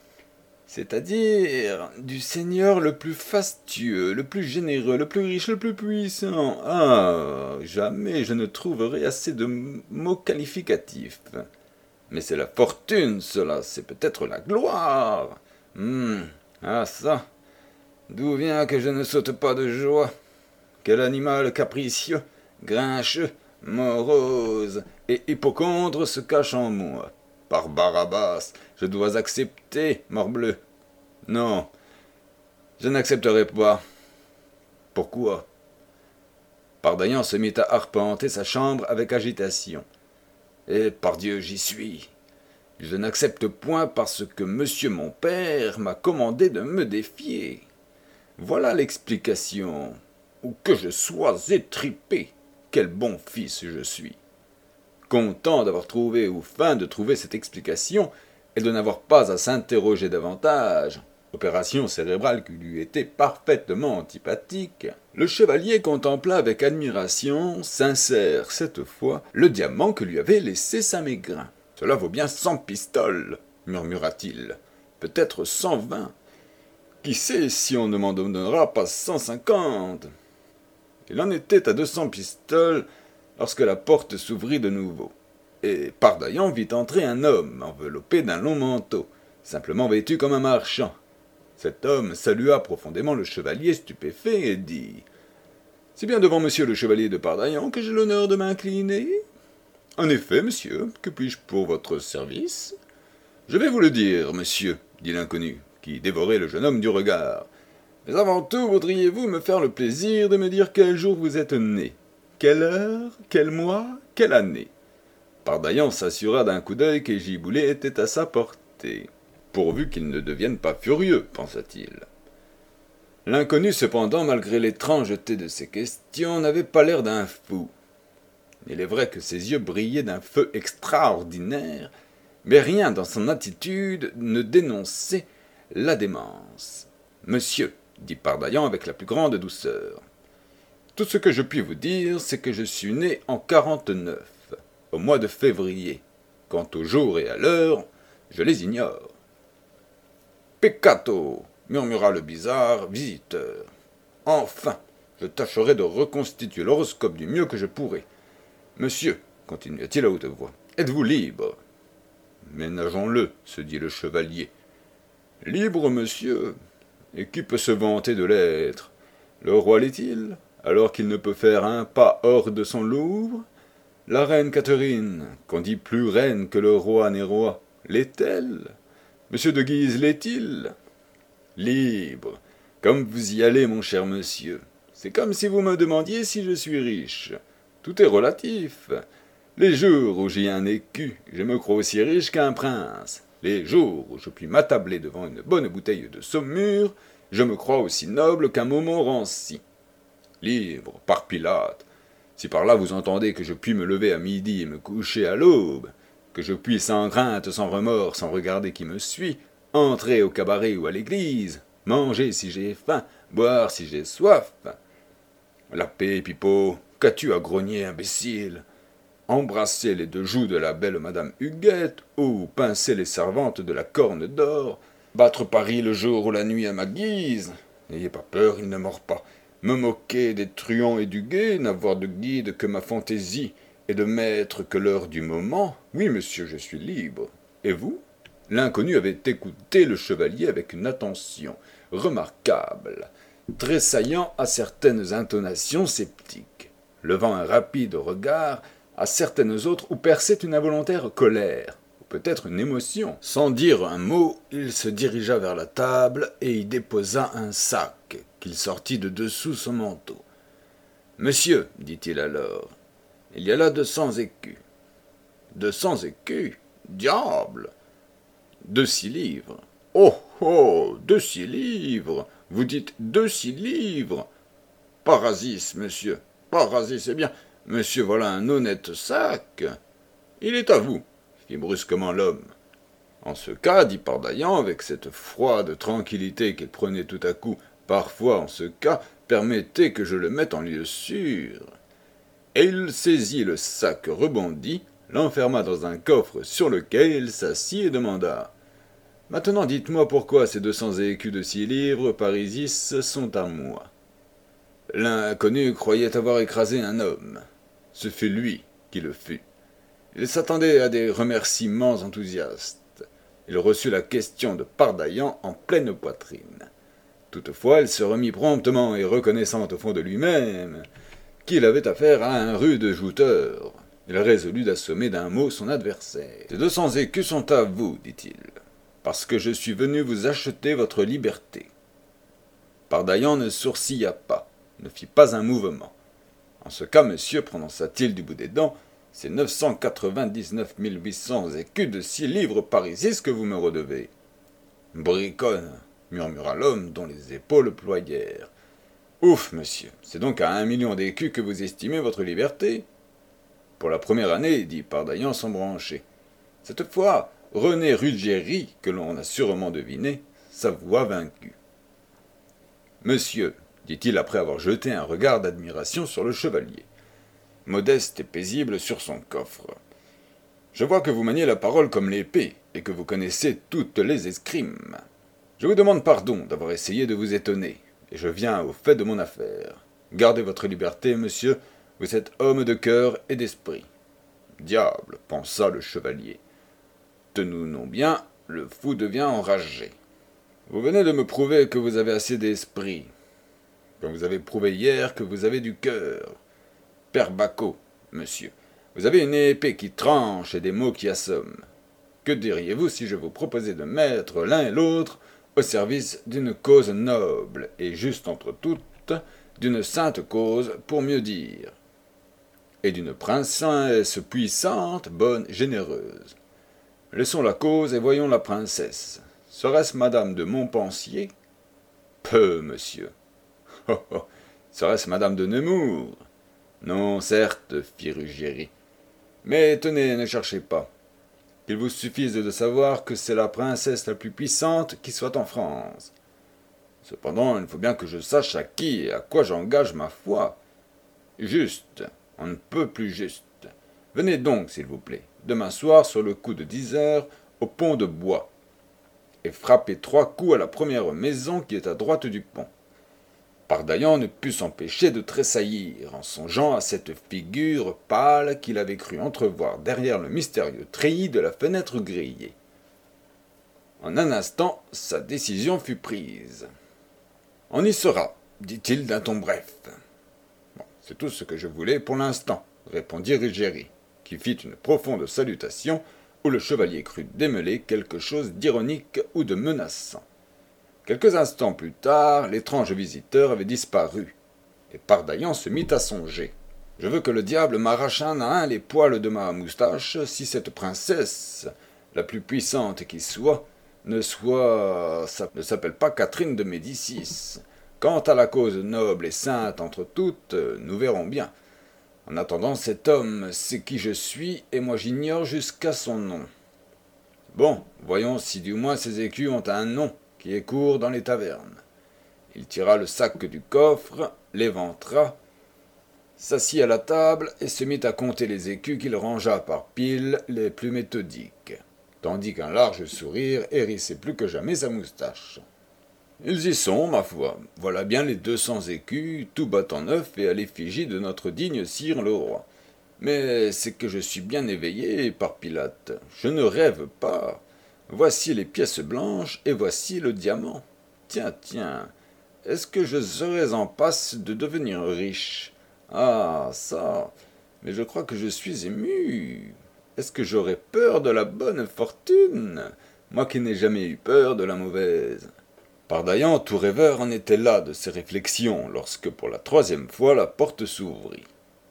C'est-à-dire du seigneur le plus fastueux, le plus généreux, le plus riche, le plus puissant. Ah, jamais je ne trouverai assez de mots qualificatifs. Mais c'est la fortune, cela, c'est peut-être la gloire. Hum, ah ça, d'où vient que je ne saute pas de joie? Quel animal capricieux, grincheux, morose et hypocondre se cache en moi. Par Barabbas, je dois accepter, morbleu. Non, je n'accepterai pas. Pourquoi? Pardaillan se mit à arpenter sa chambre avec agitation. Et pardieu, j'y suis. Je n'accepte point parce que monsieur mon père m'a commandé de me défier. Voilà l'explication. Ou que je sois étripé. Quel bon fils je suis. Content d'avoir trouvé ou fin de trouver cette explication et de n'avoir pas à s'interroger davantage, opération cérébrale qui lui était parfaitement antipathique, le chevalier contempla avec admiration, sincère cette fois, le diamant que lui avait laissé Saint-Mégrin. « Cela vaut bien cent pistoles, murmura-t-il, peut-être cent vingt. Qui sait si on ne m'en donnera pas cent cinquante ?» Il en était à deux cents pistoles lorsque la porte s'ouvrit de nouveau, et Pardaillan vit entrer un homme enveloppé d'un long manteau, simplement vêtu comme un marchand. Cet homme salua profondément le chevalier stupéfait et dit « C'est bien devant monsieur le chevalier de Pardaillan que j'ai l'honneur de m'incliner ?»« En effet, monsieur, que puis-je pour votre service ?»« Je vais vous le dire, monsieur, » dit l'inconnu, qui dévorait le jeune homme du regard. « Mais avant tout, voudriez-vous me faire le plaisir de me dire quel jour vous êtes né ? Quelle heure, quel mois, quelle année ?» Pardaillan s'assura d'un coup d'œil que Giboulet était à sa portée. Pourvu qu'il ne devienne pas furieux, pensa-t-il. L'inconnu, cependant, malgré l'étrangeté de ses questions, n'avait pas l'air d'un fou. Il est vrai que ses yeux brillaient d'un feu extraordinaire, mais rien dans son attitude ne dénonçait la démence. « Monsieur, dit Pardaillan avec la plus grande douceur, tout ce que je puis vous dire, c'est que je suis né en quarante-neuf, au mois de février. Quant au jour et à l'heure, je les ignore. »« Peccato !» murmura le bizarre visiteur. « Enfin, je tâcherai de reconstituer l'horoscope du mieux que je pourrai. Monsieur, continua-t-il à haute voix, êtes-vous libre ?»« Ménageons-le, se dit le chevalier. Libre, monsieur, et qui peut se vanter de l'être? Le roi l'est-il, alors qu'il ne peut faire un pas hors de son Louvre? La reine Catherine, qu'on dit plus reine que le roi n'est roi, l'est-elle? Monsieur de Guise l'est-il? Libre, comme vous y allez, mon cher monsieur. C'est comme si vous me demandiez si je suis riche. Tout est relatif. Les jours où j'ai un écu, je me crois aussi riche qu'un prince. Les jours où je puis m'attabler devant une bonne bouteille de Saumur, je me crois aussi noble qu'un Montmorency. Libre, par Pilate. Si par là vous entendez que je puis me lever à midi et me coucher à l'aube, que je puis sans crainte, sans remords, sans regarder qui me suit, entrer au cabaret ou à l'église, manger si j'ai faim, boire si j'ai soif. La paix, Pipeau, qu'as-tu à grogner, imbécile? Embrasser les deux joues de la belle madame Huguette, ou pincer les servantes de la corne d'or, battre Paris le jour ou la nuit à ma guise. N'ayez pas peur, il ne mord pas. Me moquer des truands et du guet, n'avoir de guide que ma fantaisie, et de maître que l'heure du moment. Oui, monsieur, je suis libre. Et vous? L'inconnu avait écouté le chevalier avec une attention remarquable, tressaillant à certaines intonations sceptiques, levant un rapide regard à certaines autres où perçait une involontaire colère, ou peut-être une émotion. Sans dire un mot, il se dirigea vers la table et y déposa un sac qu'il sortit de dessous son manteau. « Monsieur, dit-il alors, il y a là deux cents écus. »« Deux cents écus? Diable ! Deux six livres. »« Oh, oh, deux six livres. Vous dites deux six livres. Parasis, monsieur, parasis, c'est bien. Monsieur, voilà un honnête sac. Il est à vous, fit brusquement l'homme. En ce cas, dit Pardaillan, avec cette froide tranquillité qu'il prenait tout à coup, parfois, en ce cas, permettez que je le mette en lieu sûr. Et il saisit le sac rebondi, l'enferma dans un coffre sur lequel il s'assit et demanda. Maintenant, dites-moi pourquoi ces deux cents écus de six livres parisis sont à moi. L'inconnu croyait avoir écrasé un homme. Ce fut lui qui le fut. Il s'attendait à des remerciements enthousiastes. Il reçut la question de Pardaillan en pleine poitrine. Toutefois, il se remit promptement et reconnaissant au fond de lui-même qu'il avait affaire à un rude jouteur. Il résolut d'assommer d'un mot son adversaire. « Ces deux cents écus sont à vous, dit-il, parce que je suis venu vous acheter votre liberté. » Pardaillan ne sourcilla pas, ne fit pas un mouvement. « En ce cas, monsieur, prononça-t-il du bout des dents, c'est neuf cent quatre-vingt-dix-neuf mille huit cents écus de six livres parisis que vous me redevez. »« Briconne, murmura l'homme dont les épaules ployèrent. Ouf, monsieur, c'est donc à un million d'écus que vous estimez votre liberté? Pour la première année, dit Pardaillan sans brancher. Cette fois, René Ruggieri, que l'on a sûrement deviné, s'avoua vaincu. Monsieur, dit-il après avoir jeté un regard d'admiration sur le chevalier, modeste et paisible sur son coffre. Je vois que vous maniez la parole comme l'épée, et que vous connaissez toutes les escrimes. Je vous demande pardon d'avoir essayé de vous étonner, et je viens au fait de mon affaire. Gardez votre liberté, monsieur, vous êtes homme de cœur et d'esprit. Diable, pensa le chevalier. Tenons-nous bien, le fou devient enragé. Vous venez de me prouver que vous avez assez d'esprit, comme vous avez prouvé hier que vous avez du cœur. Père Bacot, monsieur, vous avez une épée qui tranche et des mots qui assomment. Que diriez-vous si je vous proposais de mettre l'un et l'autre au service d'une cause noble et juste entre toutes, d'une sainte cause, pour mieux dire, et d'une princesse puissante, bonne, généreuse. Laissons la cause et voyons la princesse. Serait-ce madame de Montpensier? Peu, monsieur. Oh, oh. Serait-ce madame de Nemours? Non, certes, fit Ruggieri. Mais tenez, ne cherchez pas. Qu'il vous suffise de savoir que c'est la princesse la plus puissante qui soit en France. Cependant, il faut bien que je sache à qui et à quoi j'engage ma foi. Juste, on ne peut plus juste. Venez donc, s'il vous plaît, demain soir sur le coup de dix heures, au pont de bois, et frappez trois coups à la première maison qui est à droite du pont. Pardaillan ne put s'empêcher de tressaillir en songeant à cette figure pâle qu'il avait cru entrevoir derrière le mystérieux treillis de la fenêtre grillée. En un instant, sa décision fut prise. « On y sera, dit-il d'un ton bref. Bon, c'est tout ce que je voulais pour l'instant, répondit Ruggieri, qui fit une profonde salutation où le chevalier crut démêler quelque chose d'ironique ou de menaçant. Quelques instants plus tard, l'étrange visiteur avait disparu, et Pardaillan se mit à songer. « Je veux que le diable m'arrache un à un les poils de ma moustache si cette princesse, la plus puissante qui soit, ne soit... ne s'appelle pas Catherine de Médicis. Quant à la cause noble et sainte entre toutes, nous verrons bien. En attendant, cet homme sait qui je suis, et moi j'ignore jusqu'à son nom. Bon, voyons si du moins ces écus ont un nom qui est court dans les tavernes. » Il tira le sac du coffre, l'éventra, s'assit à la table et se mit à compter les écus qu'il rangea par piles les plus méthodiques, tandis qu'un large sourire hérissait plus que jamais sa moustache. « Ils y sont, ma foi. Voilà bien les deux cents écus, tout battant neuf et à l'effigie de notre digne sire le roi. Mais c'est que je suis bien éveillé, par Pilate. Je ne rêve pas. Voici les pièces blanches et voici le diamant. Tiens, tiens, est-ce que je serais en passe de devenir riche? Ah, ça, mais je crois que je suis ému. Est-ce que j'aurais peur de la bonne fortune, moi qui n'ai jamais eu peur de la mauvaise ?» Pardaillan, tout rêveur, en était là de ses réflexions, lorsque pour la troisième fois la porte s'ouvrit.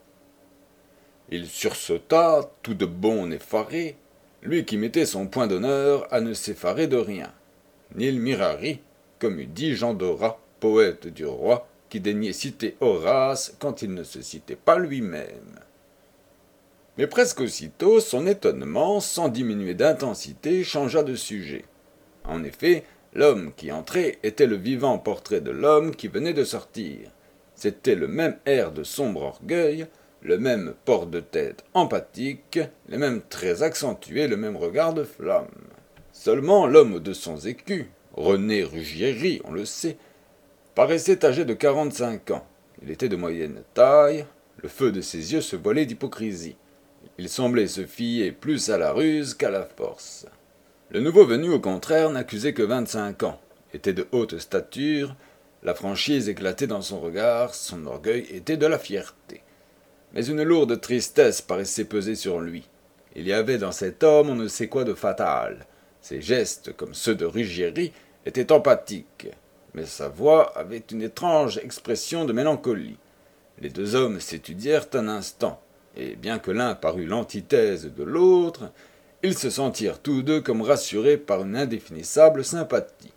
Il sursauta, tout de bon effaré, lui qui mettait son point d'honneur à ne s'effarer de rien. Nil mirari, comme eût dit Jean Dorat, poète du roi, qui daignait citer Horace quand il ne se citait pas lui-même. Mais presque aussitôt, son étonnement, sans diminuer d'intensité, changea de sujet. En effet, l'homme qui entrait était le vivant portrait de l'homme qui venait de sortir. C'était le même air de sombre orgueil, le même port de tête emphatique, les mêmes traits accentués, le même regard de flamme. Seulement l'homme aux deux cents écus, René Ruggieri, on le sait, paraissait âgé de quarante-cinq ans. Il était de moyenne taille, le feu de ses yeux se voilait d'hypocrisie. Il semblait se fier plus à la ruse qu'à la force. Le nouveau venu, au contraire, n'accusait que vingt-cinq ans, était de haute stature, la franchise éclatait dans son regard, son orgueil était de la fierté. Mais une lourde tristesse paraissait peser sur lui. Il y avait dans cet homme on ne sait quoi de fatal. Ses gestes, comme ceux de Ruggieri, étaient empathiques, mais sa voix avait une étrange expression de mélancolie. Les deux hommes s'étudièrent un instant, et bien que l'un parût l'antithèse de l'autre, ils se sentirent tous deux comme rassurés par une indéfinissable sympathie.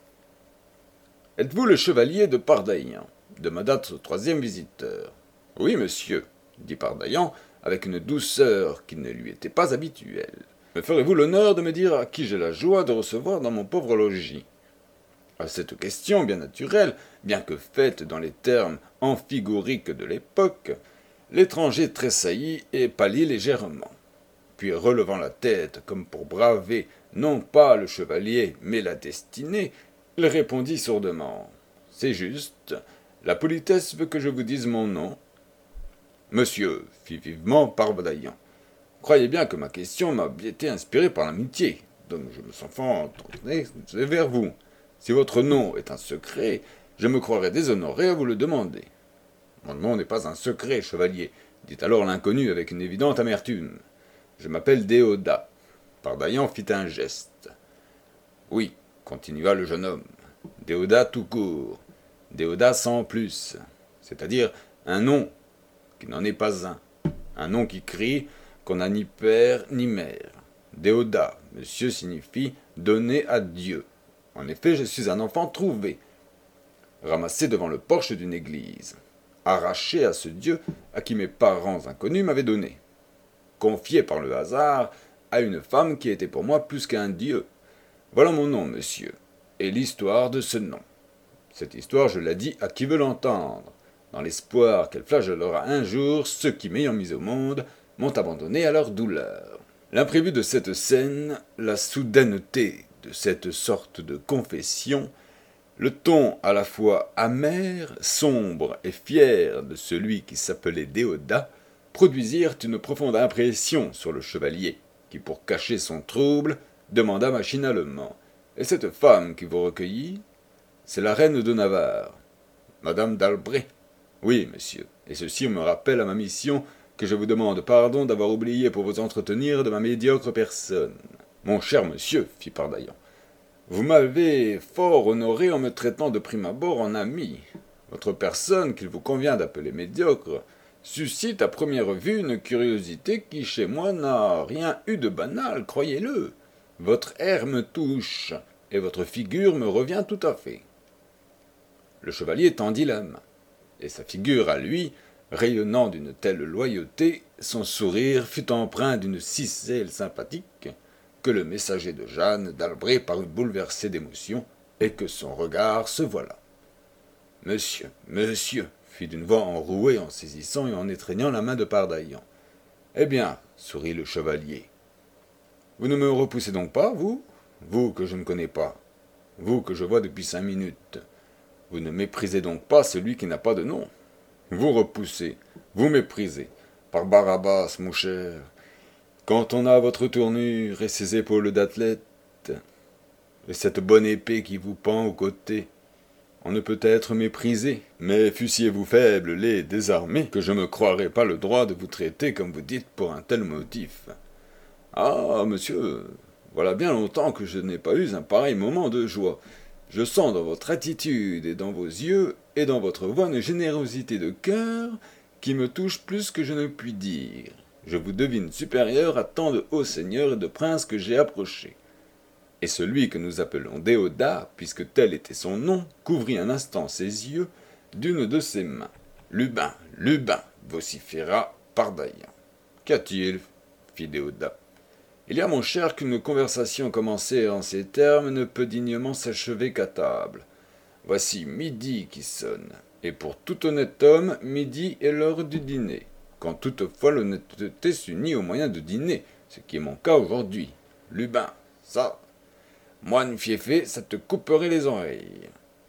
« Êtes-vous le chevalier de Pardaillan » demanda ce troisième visiteur. « Oui, monsieur, » dit Pardaillan, avec une douceur qui ne lui était pas habituelle. « Me ferez-vous l'honneur de me dire à qui j'ai la joie de recevoir dans mon pauvre logis ?» À cette question bien naturelle, bien que faite dans les termes amphigoriques de l'époque, l'étranger tressaillit et pâlit légèrement. Puis, relevant la tête comme pour braver non pas le chevalier, mais la destinée, il répondit sourdement. « C'est juste, la politesse veut que je vous dise mon nom. »« Monsieur, fit vivement Pardaillan, croyez bien que ma question m'a été inspirée par l'amitié, donc je me sens fort tourné vers vous. Si votre nom est un secret, je me croirais déshonoré à vous le demander. »« Mon nom n'est pas un secret, chevalier, dit alors l'inconnu avec une évidente amertume. Je m'appelle Déodat. » Pardaillan fit un geste. « Oui, continua le jeune homme, Déodat tout court, Déodat sans plus, c'est-à-dire un nom qui n'en est pas un, un nom qui crie qu'on n'a ni père ni mère. Déodat, monsieur, signifie donner à Dieu. En effet, je suis un enfant trouvé, ramassé devant le porche d'une église. arraché à ce Dieu à qui mes parents inconnus m'avaient donné, confié par le hasard à une femme qui était pour moi plus qu'un Dieu. Voilà mon nom, monsieur, et l'histoire de ce nom. Cette histoire, je la dis à qui veut l'entendre, dans l'espoir qu'elle flagellera un jour ceux qui, m'ayant mis au monde, m'ont abandonné à leur douleur. L'imprévu de cette scène, la soudaineté de cette sorte de confession, le ton à la fois amer, sombre et fier de celui qui s'appelait Déodat, produisirent une profonde impression sur le chevalier, qui, pour cacher son trouble, demanda machinalement « Et cette femme qui vous recueillit ? C'est la reine de Navarre. Madame d'Albret. Oui, monsieur, et ceci me rappelle à ma mission que je vous demande pardon d'avoir oublié pour vous entretenir de ma médiocre personne. Mon cher monsieur, fit Pardaillan, vous m'avez fort honoré en me traitant de prime abord en ami. Votre personne, qu'il vous convient d'appeler médiocre, suscite à première vue une curiosité qui chez moi n'a rien eu de banal, croyez-le. Votre air me touche, et votre figure me revient tout à fait. Le chevalier tendit la main, et sa figure à lui, rayonnant d'une telle loyauté, son sourire fut empreint d'une si zèle sympathique, que le messager de Jeanne d'Albret parut bouleversé d'émotion, et que son regard se voila. « Monsieur, monsieur !» fit d'une voix enrouée en saisissant et en étreignant la main de Pardaillan. « Eh bien, sourit le chevalier, vous ne me repoussez donc pas, vous, vous que je ne connais pas, vous que je vois depuis cinq minutes. Vous ne méprisez donc pas celui qui n'a pas de nom. Vous repoussez, vous méprisez. Par Barabas, mon cher, quand on a votre tournure et ces épaules d'athlète, et cette bonne épée qui vous pend au côté, on ne peut être méprisé. Mais fussiez-vous faible, laid, désarmé, que je ne me croirais pas le droit de vous traiter comme vous dites pour un tel motif. Ah, monsieur, voilà bien longtemps que je n'ai pas eu un pareil moment de joie. Je sens dans votre attitude et dans vos yeux et dans votre voix une générosité de cœur qui me touche plus que je ne puis dire. Je vous devine supérieur à tant de hauts seigneurs et de princes que j'ai approchés. Et celui que nous appelons Déodat, puisque tel était son nom, couvrit un instant ses yeux d'une de ses mains. « Lubin, Lubin !» vociféra Pardaillan. « Qu'y a-t-il » fit Déodat. « Il y a, mon cher, qu'une conversation commencée en ces termes ne peut dignement s'achever qu'à table. Voici midi qui sonne, et pour tout honnête homme, midi est l'heure du dîner, quand toutefois l'honnêteté s'unit au moyen de dîner, ce qui est mon cas aujourd'hui. Lubin, ça, moine fiefé, ça te couperait les oreilles. »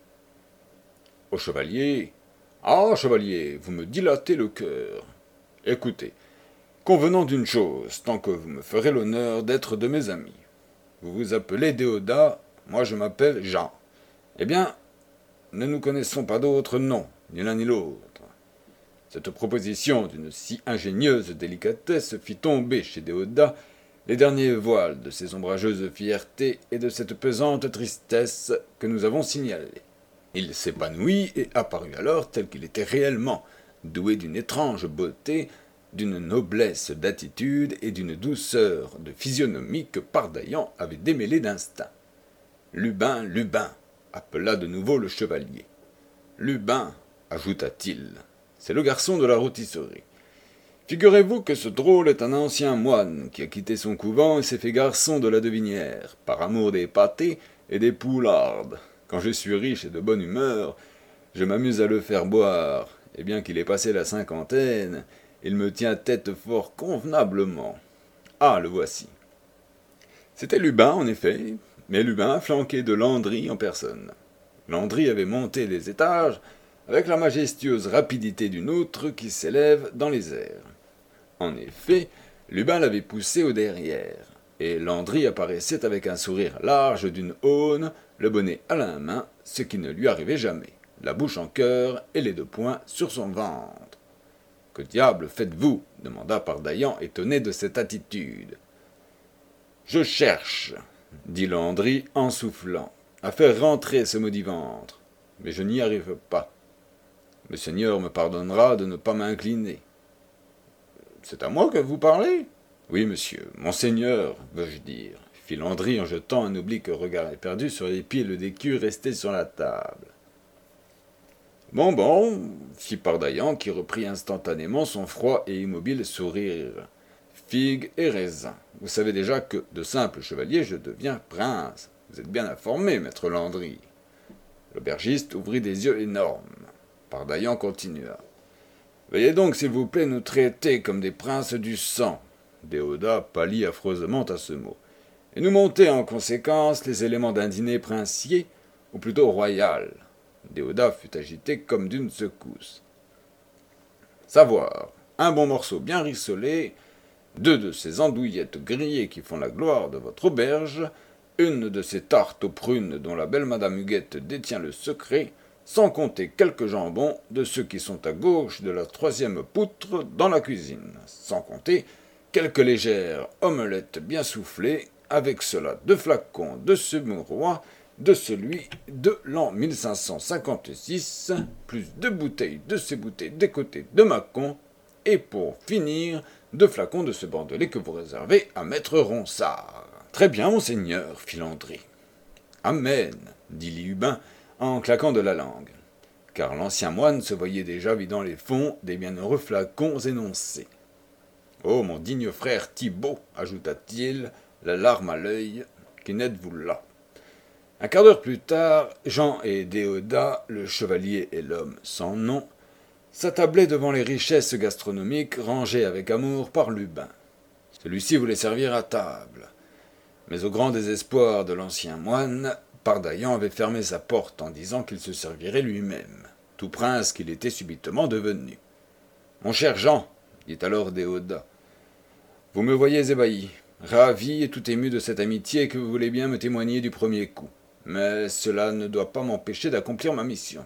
Au chevalier, « Ah, chevalier, vous me dilatez le cœur. Écoutez, convenons d'une chose, tant que vous me ferez l'honneur d'être de mes amis. Vous vous appelez Déodat, moi je m'appelle Jean. Eh bien, ne nous connaissons pas d'autres noms, ni l'un ni l'autre. » Cette proposition d'une si ingénieuse délicatesse fit tomber chez Déodat les derniers voiles de ces ombrageuses fiertés et de cette pesante tristesse que nous avons signalées. Il s'épanouit et apparut alors tel qu'il était réellement, doué d'une étrange beauté, d'une noblesse d'attitude et d'une douceur de physionomie que Pardaillan avait démêlée d'instinct. « Lubin, Lubin !» appela de nouveau le chevalier. « Lubin !» ajouta-t-il. « C'est le garçon de la rôtisserie. Figurez-vous que ce drôle est un ancien moine qui a quitté son couvent et s'est fait garçon de la devinière, par amour des pâtés et des poulardes. Quand je suis riche et de bonne humeur, je m'amuse à le faire boire, et bien qu'il ait passé la cinquantaine, il me tient tête fort convenablement. Ah, le voici. » C'était Lubin, en effet, mais Lubin flanqué de Landry en personne. Landry avait monté les étages avec la majestueuse rapidité d'une outre qui s'élève dans les airs. En effet, Lubin l'avait poussé au derrière, et Landry apparaissait avec un sourire large d'une aune, le bonnet à la main, ce qui ne lui arrivait jamais, la bouche en cœur et les deux poings sur son ventre. « Que diable faites-vous » demanda Pardaillan, étonné de cette attitude. « Je cherche, » dit Landry en soufflant, « à faire rentrer ce maudit ventre, mais je n'y arrive pas. Le Seigneur me pardonnera de ne pas m'incliner. »« C'est à moi que vous parlez ?»« Oui, monsieur, monseigneur, veux-je dire, » fit Landry en jetant un oblique regard éperdu sur les pieds et le d'écu restés sur la table. « Bon, bon, fit Pardaillan, qui reprit instantanément son froid et immobile sourire. Figue et raisin. Vous savez déjà que, de simple chevalier, je deviens prince. Vous êtes bien informé, maître Landry. L'aubergiste ouvrit des yeux énormes. Pardaillan continua. Veuillez donc, s'il vous plaît, nous traiter comme des princes du sang. Déodat pâlit affreusement à ce mot. Et nous monter en conséquence les éléments d'un dîner princier, ou plutôt royal. Déodat fut agité comme d'une secousse. Savoir, un bon morceau bien rissolé, deux de ces andouillettes grillées qui font la gloire de votre auberge, une de ces tartes aux prunes dont la belle Madame Huguette détient le secret, sans compter quelques jambons de ceux qui sont à gauche de la troisième poutre dans la cuisine, sans compter quelques légères omelettes bien soufflées, avec cela deux flacons de ce Muroy, de celui de l'an mille cinq cent cinquante-six, plus deux bouteilles de ces bouteilles décotées de Mâcon, et pour finir, deux flacons de ce bordelais que vous réservez à maître Ronsard. Très bien, monseigneur, fit Landry. Amen, dit Lihubin, en claquant de la langue, car l'ancien moine se voyait déjà vidant les fonds des bienheureux flacons énoncés. Oh, mon digne frère Thibault, ajouta-t-il, la larme à l'œil, qui n'êtes-vous là? Un quart d'heure plus tard, Jean et Déodat, le chevalier et l'homme sans nom, s'attablaient devant les richesses gastronomiques rangées avec amour par Lubin. Celui-ci voulait servir à table. Mais au grand désespoir de l'ancien moine, Pardaillan avait fermé sa porte en disant qu'il se servirait lui-même, tout prince qu'il était subitement devenu. « Mon cher Jean, dit alors Déodat, vous me voyez ébahi, ravi et tout ému de cette amitié que vous voulez bien me témoigner du premier coup. Mais cela ne doit pas m'empêcher d'accomplir ma mission.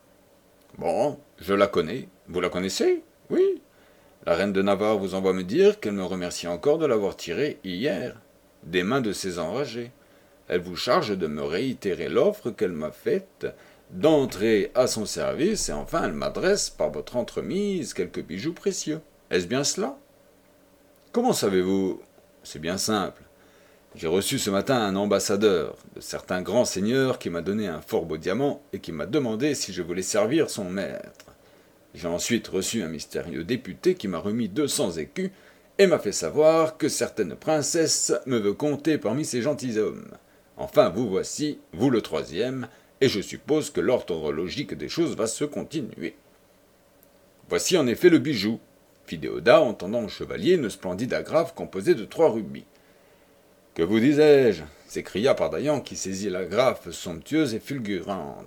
Bon, je la connais. Vous la connaissez? Oui. La reine de Navarre vous envoie me dire qu'elle me remercie encore de l'avoir tirée hier, des mains de ces enragés. Elle vous charge de me réitérer l'offre qu'elle m'a faite, d'entrer à son service, et enfin elle m'adresse par votre entremise quelques bijoux précieux. Est-ce bien cela? Comment savez-vous? C'est bien simple. J'ai reçu ce matin un ambassadeur de certain grand seigneur qui m'a donné un fort beau diamant et qui m'a demandé si je voulais servir son maître. J'ai ensuite reçu un mystérieux député qui m'a remis deux cents écus et m'a fait savoir que certaine princesse me veut compter parmi ces gentilshommes. Enfin, vous voici, vous le troisième, et je suppose que l'ordre logique des choses va se continuer. Voici en effet le bijou, fit Déodat en tendant au chevalier une splendide agrafe composée de trois rubis. Que vous disais-je? S'écria Pardaillan qui saisit l'agrafe somptueuse et fulgurante.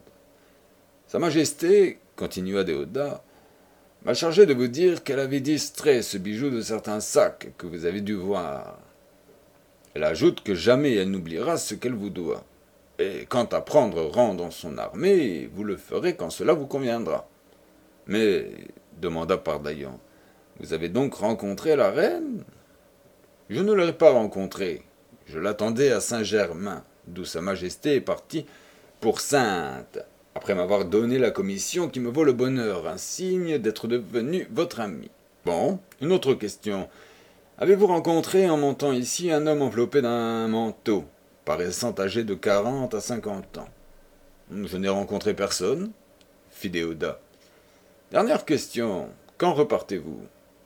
Sa Majesté, continua Déodat, m'a chargé de vous dire qu'elle avait distrait ce bijou de certains sacs que vous avez dû voir. Elle ajoute que jamais elle n'oubliera ce qu'elle vous doit. Et quant à prendre rang dans son armée, vous le ferez quand cela vous conviendra. Mais, demanda Pardaillan, vous avez donc rencontré la reine? Je ne l'ai pas rencontrée. Je l'attendais à Saint-Germain, d'où Sa Majesté est partie pour Saintes, après m'avoir donné la commission qui me vaut le bonheur, un signe d'être devenu votre ami. Bon, une autre question. Avez-vous rencontré en montant ici un homme enveloppé d'un manteau, paraissant âgé de quarante à cinquante ans? Je n'ai rencontré personne, fit Déodat. Dernière question. Quand repartez-vous?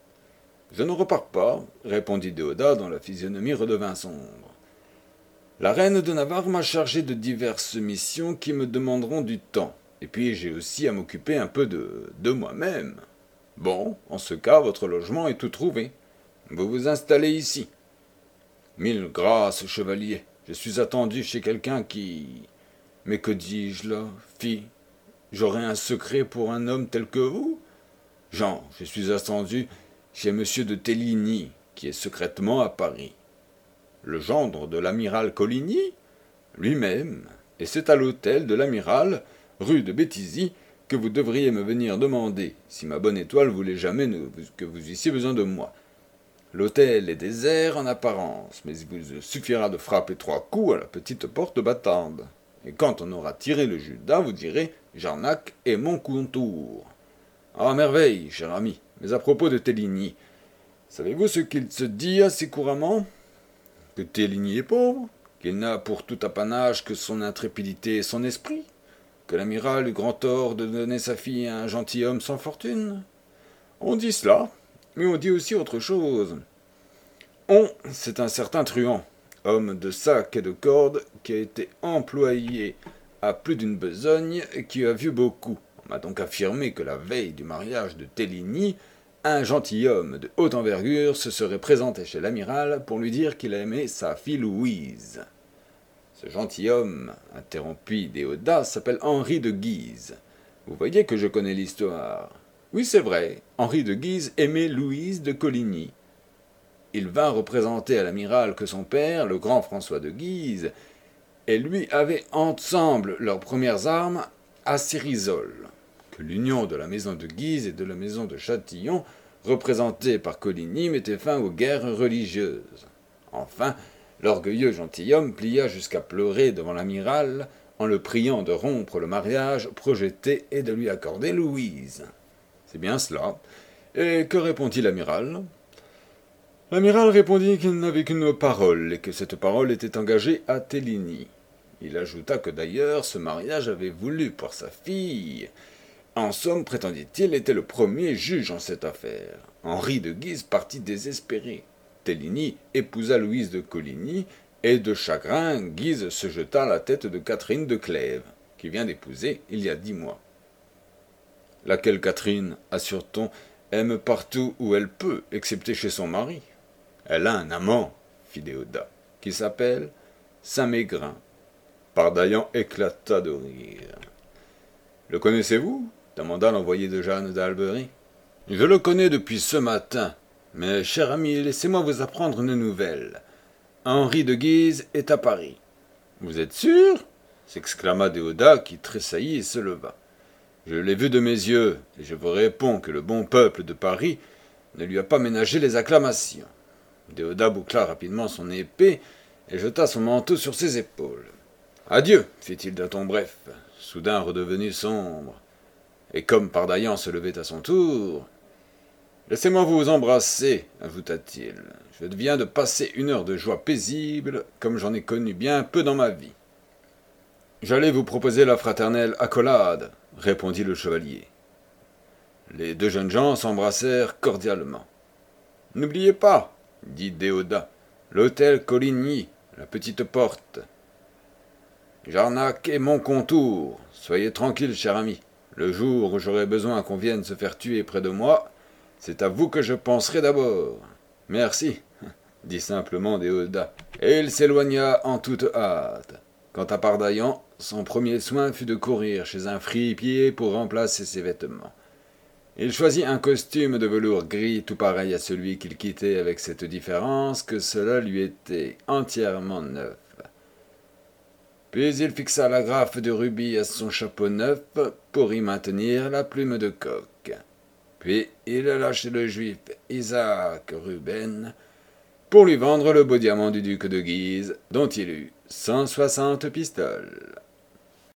Je ne repars pas, répondit Déodat, dont la physionomie redevint sombre. La reine de Navarre m'a chargé de diverses missions qui me demanderont du temps, et puis j'ai aussi à m'occuper un peu de, de moi-même. Bon, en ce cas, votre logement est tout trouvé. Vous vous installez ici. Mille grâces, chevalier. Je suis attendu chez quelqu'un qui... Mais que dis-je là, fille? J'aurais un secret pour un homme tel que vous? Jean, je suis attendu chez monsieur de Téligny, qui est secrètement à Paris. Le gendre de l'amiral Coligny? Lui-même, et c'est à l'hôtel de l'amiral, rue de Béthisy, que vous devriez me venir demander, si ma bonne étoile voulait jamais ne- que vous eussiez besoin de moi. L'hôtel est désert en apparence, mais il vous suffira de frapper trois coups à la petite porte battante. Et quand on aura tiré le Judas, vous direz « Jarnac est mon contour ». Ah, merveille, cher ami, mais à propos de Téligny, savez-vous ce qu'il se dit assez couramment? Que Téligny est pauvre, qu'il n'a pour tout apanage que son intrépidité et son esprit. que l'amiral eut grand tort de donner sa fille à un gentilhomme sans fortune? On dit cela, mais on dit aussi autre chose. On, c'est un certain truand, homme de sac et de corde, qui a été employé à plus d'une besogne et qui a vu beaucoup. On m'a donc affirmé que la veille du mariage de Téligny, un gentilhomme de haute envergure se serait présenté chez l'amiral pour lui dire qu'il aimait sa fille Louise. Ce gentilhomme, interrompit Déodat, s'appelle Henri de Guise. Vous voyez que je connais l'histoire. Oui, c'est vrai, Henri de Guise aimait Louise de Coligny. Il vint représenter à l'amiral que son père, le grand François de Guise, et lui avaient ensemble leurs premières armes à Cérizol, que l'union de la maison de Guise et de la maison de Châtillon, représentée par Coligny, mettait fin aux guerres religieuses. Enfin, l'orgueilleux gentilhomme plia jusqu'à pleurer devant l'amiral en le priant de rompre le mariage projeté et de lui accorder Louise. C'est bien cela. Et que répondit l'amiral? L'amiral répondit qu'il n'avait qu'une parole et que cette parole était engagée à Téligny. Il ajouta que d'ailleurs ce mariage avait voulu pour sa fille. En somme, prétendit-il, était le premier juge en cette affaire. Henri de Guise partit désespéré. Téligny épousa Louise de Coligny, et de chagrin, Guise se jeta à la tête de Catherine de Clèves, qui vient d'épouser il y a dix mois. Laquelle Catherine, assure-t-on, aime partout où elle peut, excepté chez son mari. Elle a un amant, fit Déodat, qui s'appelle Saint-Mégrin. Pardaillan éclata de rire. Le connaissez-vous? Demanda l'envoyé de Jeanne d'Albery. Je le connais depuis ce matin, mais, cher ami, laissez-moi vous apprendre une nouvelle. Henri de Guise est à Paris. Vous êtes sûr? S'exclama Déodat, qui tressaillit et se leva. Je l'ai vu de mes yeux, et je vous réponds que le bon peuple de Paris ne lui a pas ménagé les acclamations. Déodat boucla rapidement son épée et jeta son manteau sur ses épaules. Adieu, fit-il d'un ton bref, soudain redevenu sombre. Et comme Pardaillan se levait à son tour, laissez-moi vous embrasser, ajouta-t-il. Je viens de passer une heure de joie paisible, comme j'en ai connu bien peu dans ma vie. J'allais vous proposer la fraternelle accolade, répondit le chevalier. Les deux jeunes gens s'embrassèrent cordialement. N'oubliez pas, dit Déodat, l'hôtel Coligny, la petite porte. Jarnac est mon contour. Soyez tranquille, cher ami. Le jour où j'aurai besoin qu'on vienne se faire tuer près de moi, c'est à vous que je penserai d'abord. Merci, dit simplement Déodat, et il s'éloigna en toute hâte. Quant à Pardaillan, son premier soin fut de courir chez un fripier pour remplacer ses vêtements. Il choisit un costume de velours gris tout pareil à celui qu'il quittait, avec cette différence que cela lui était entièrement neuf. Puis il fixa l'agrafe de rubis à son chapeau neuf pour y maintenir la plume de coq. Puis il alla chez le juif Isaac Ruben pour lui vendre le beau diamant du duc de Guise, dont il eut cent soixante pistoles.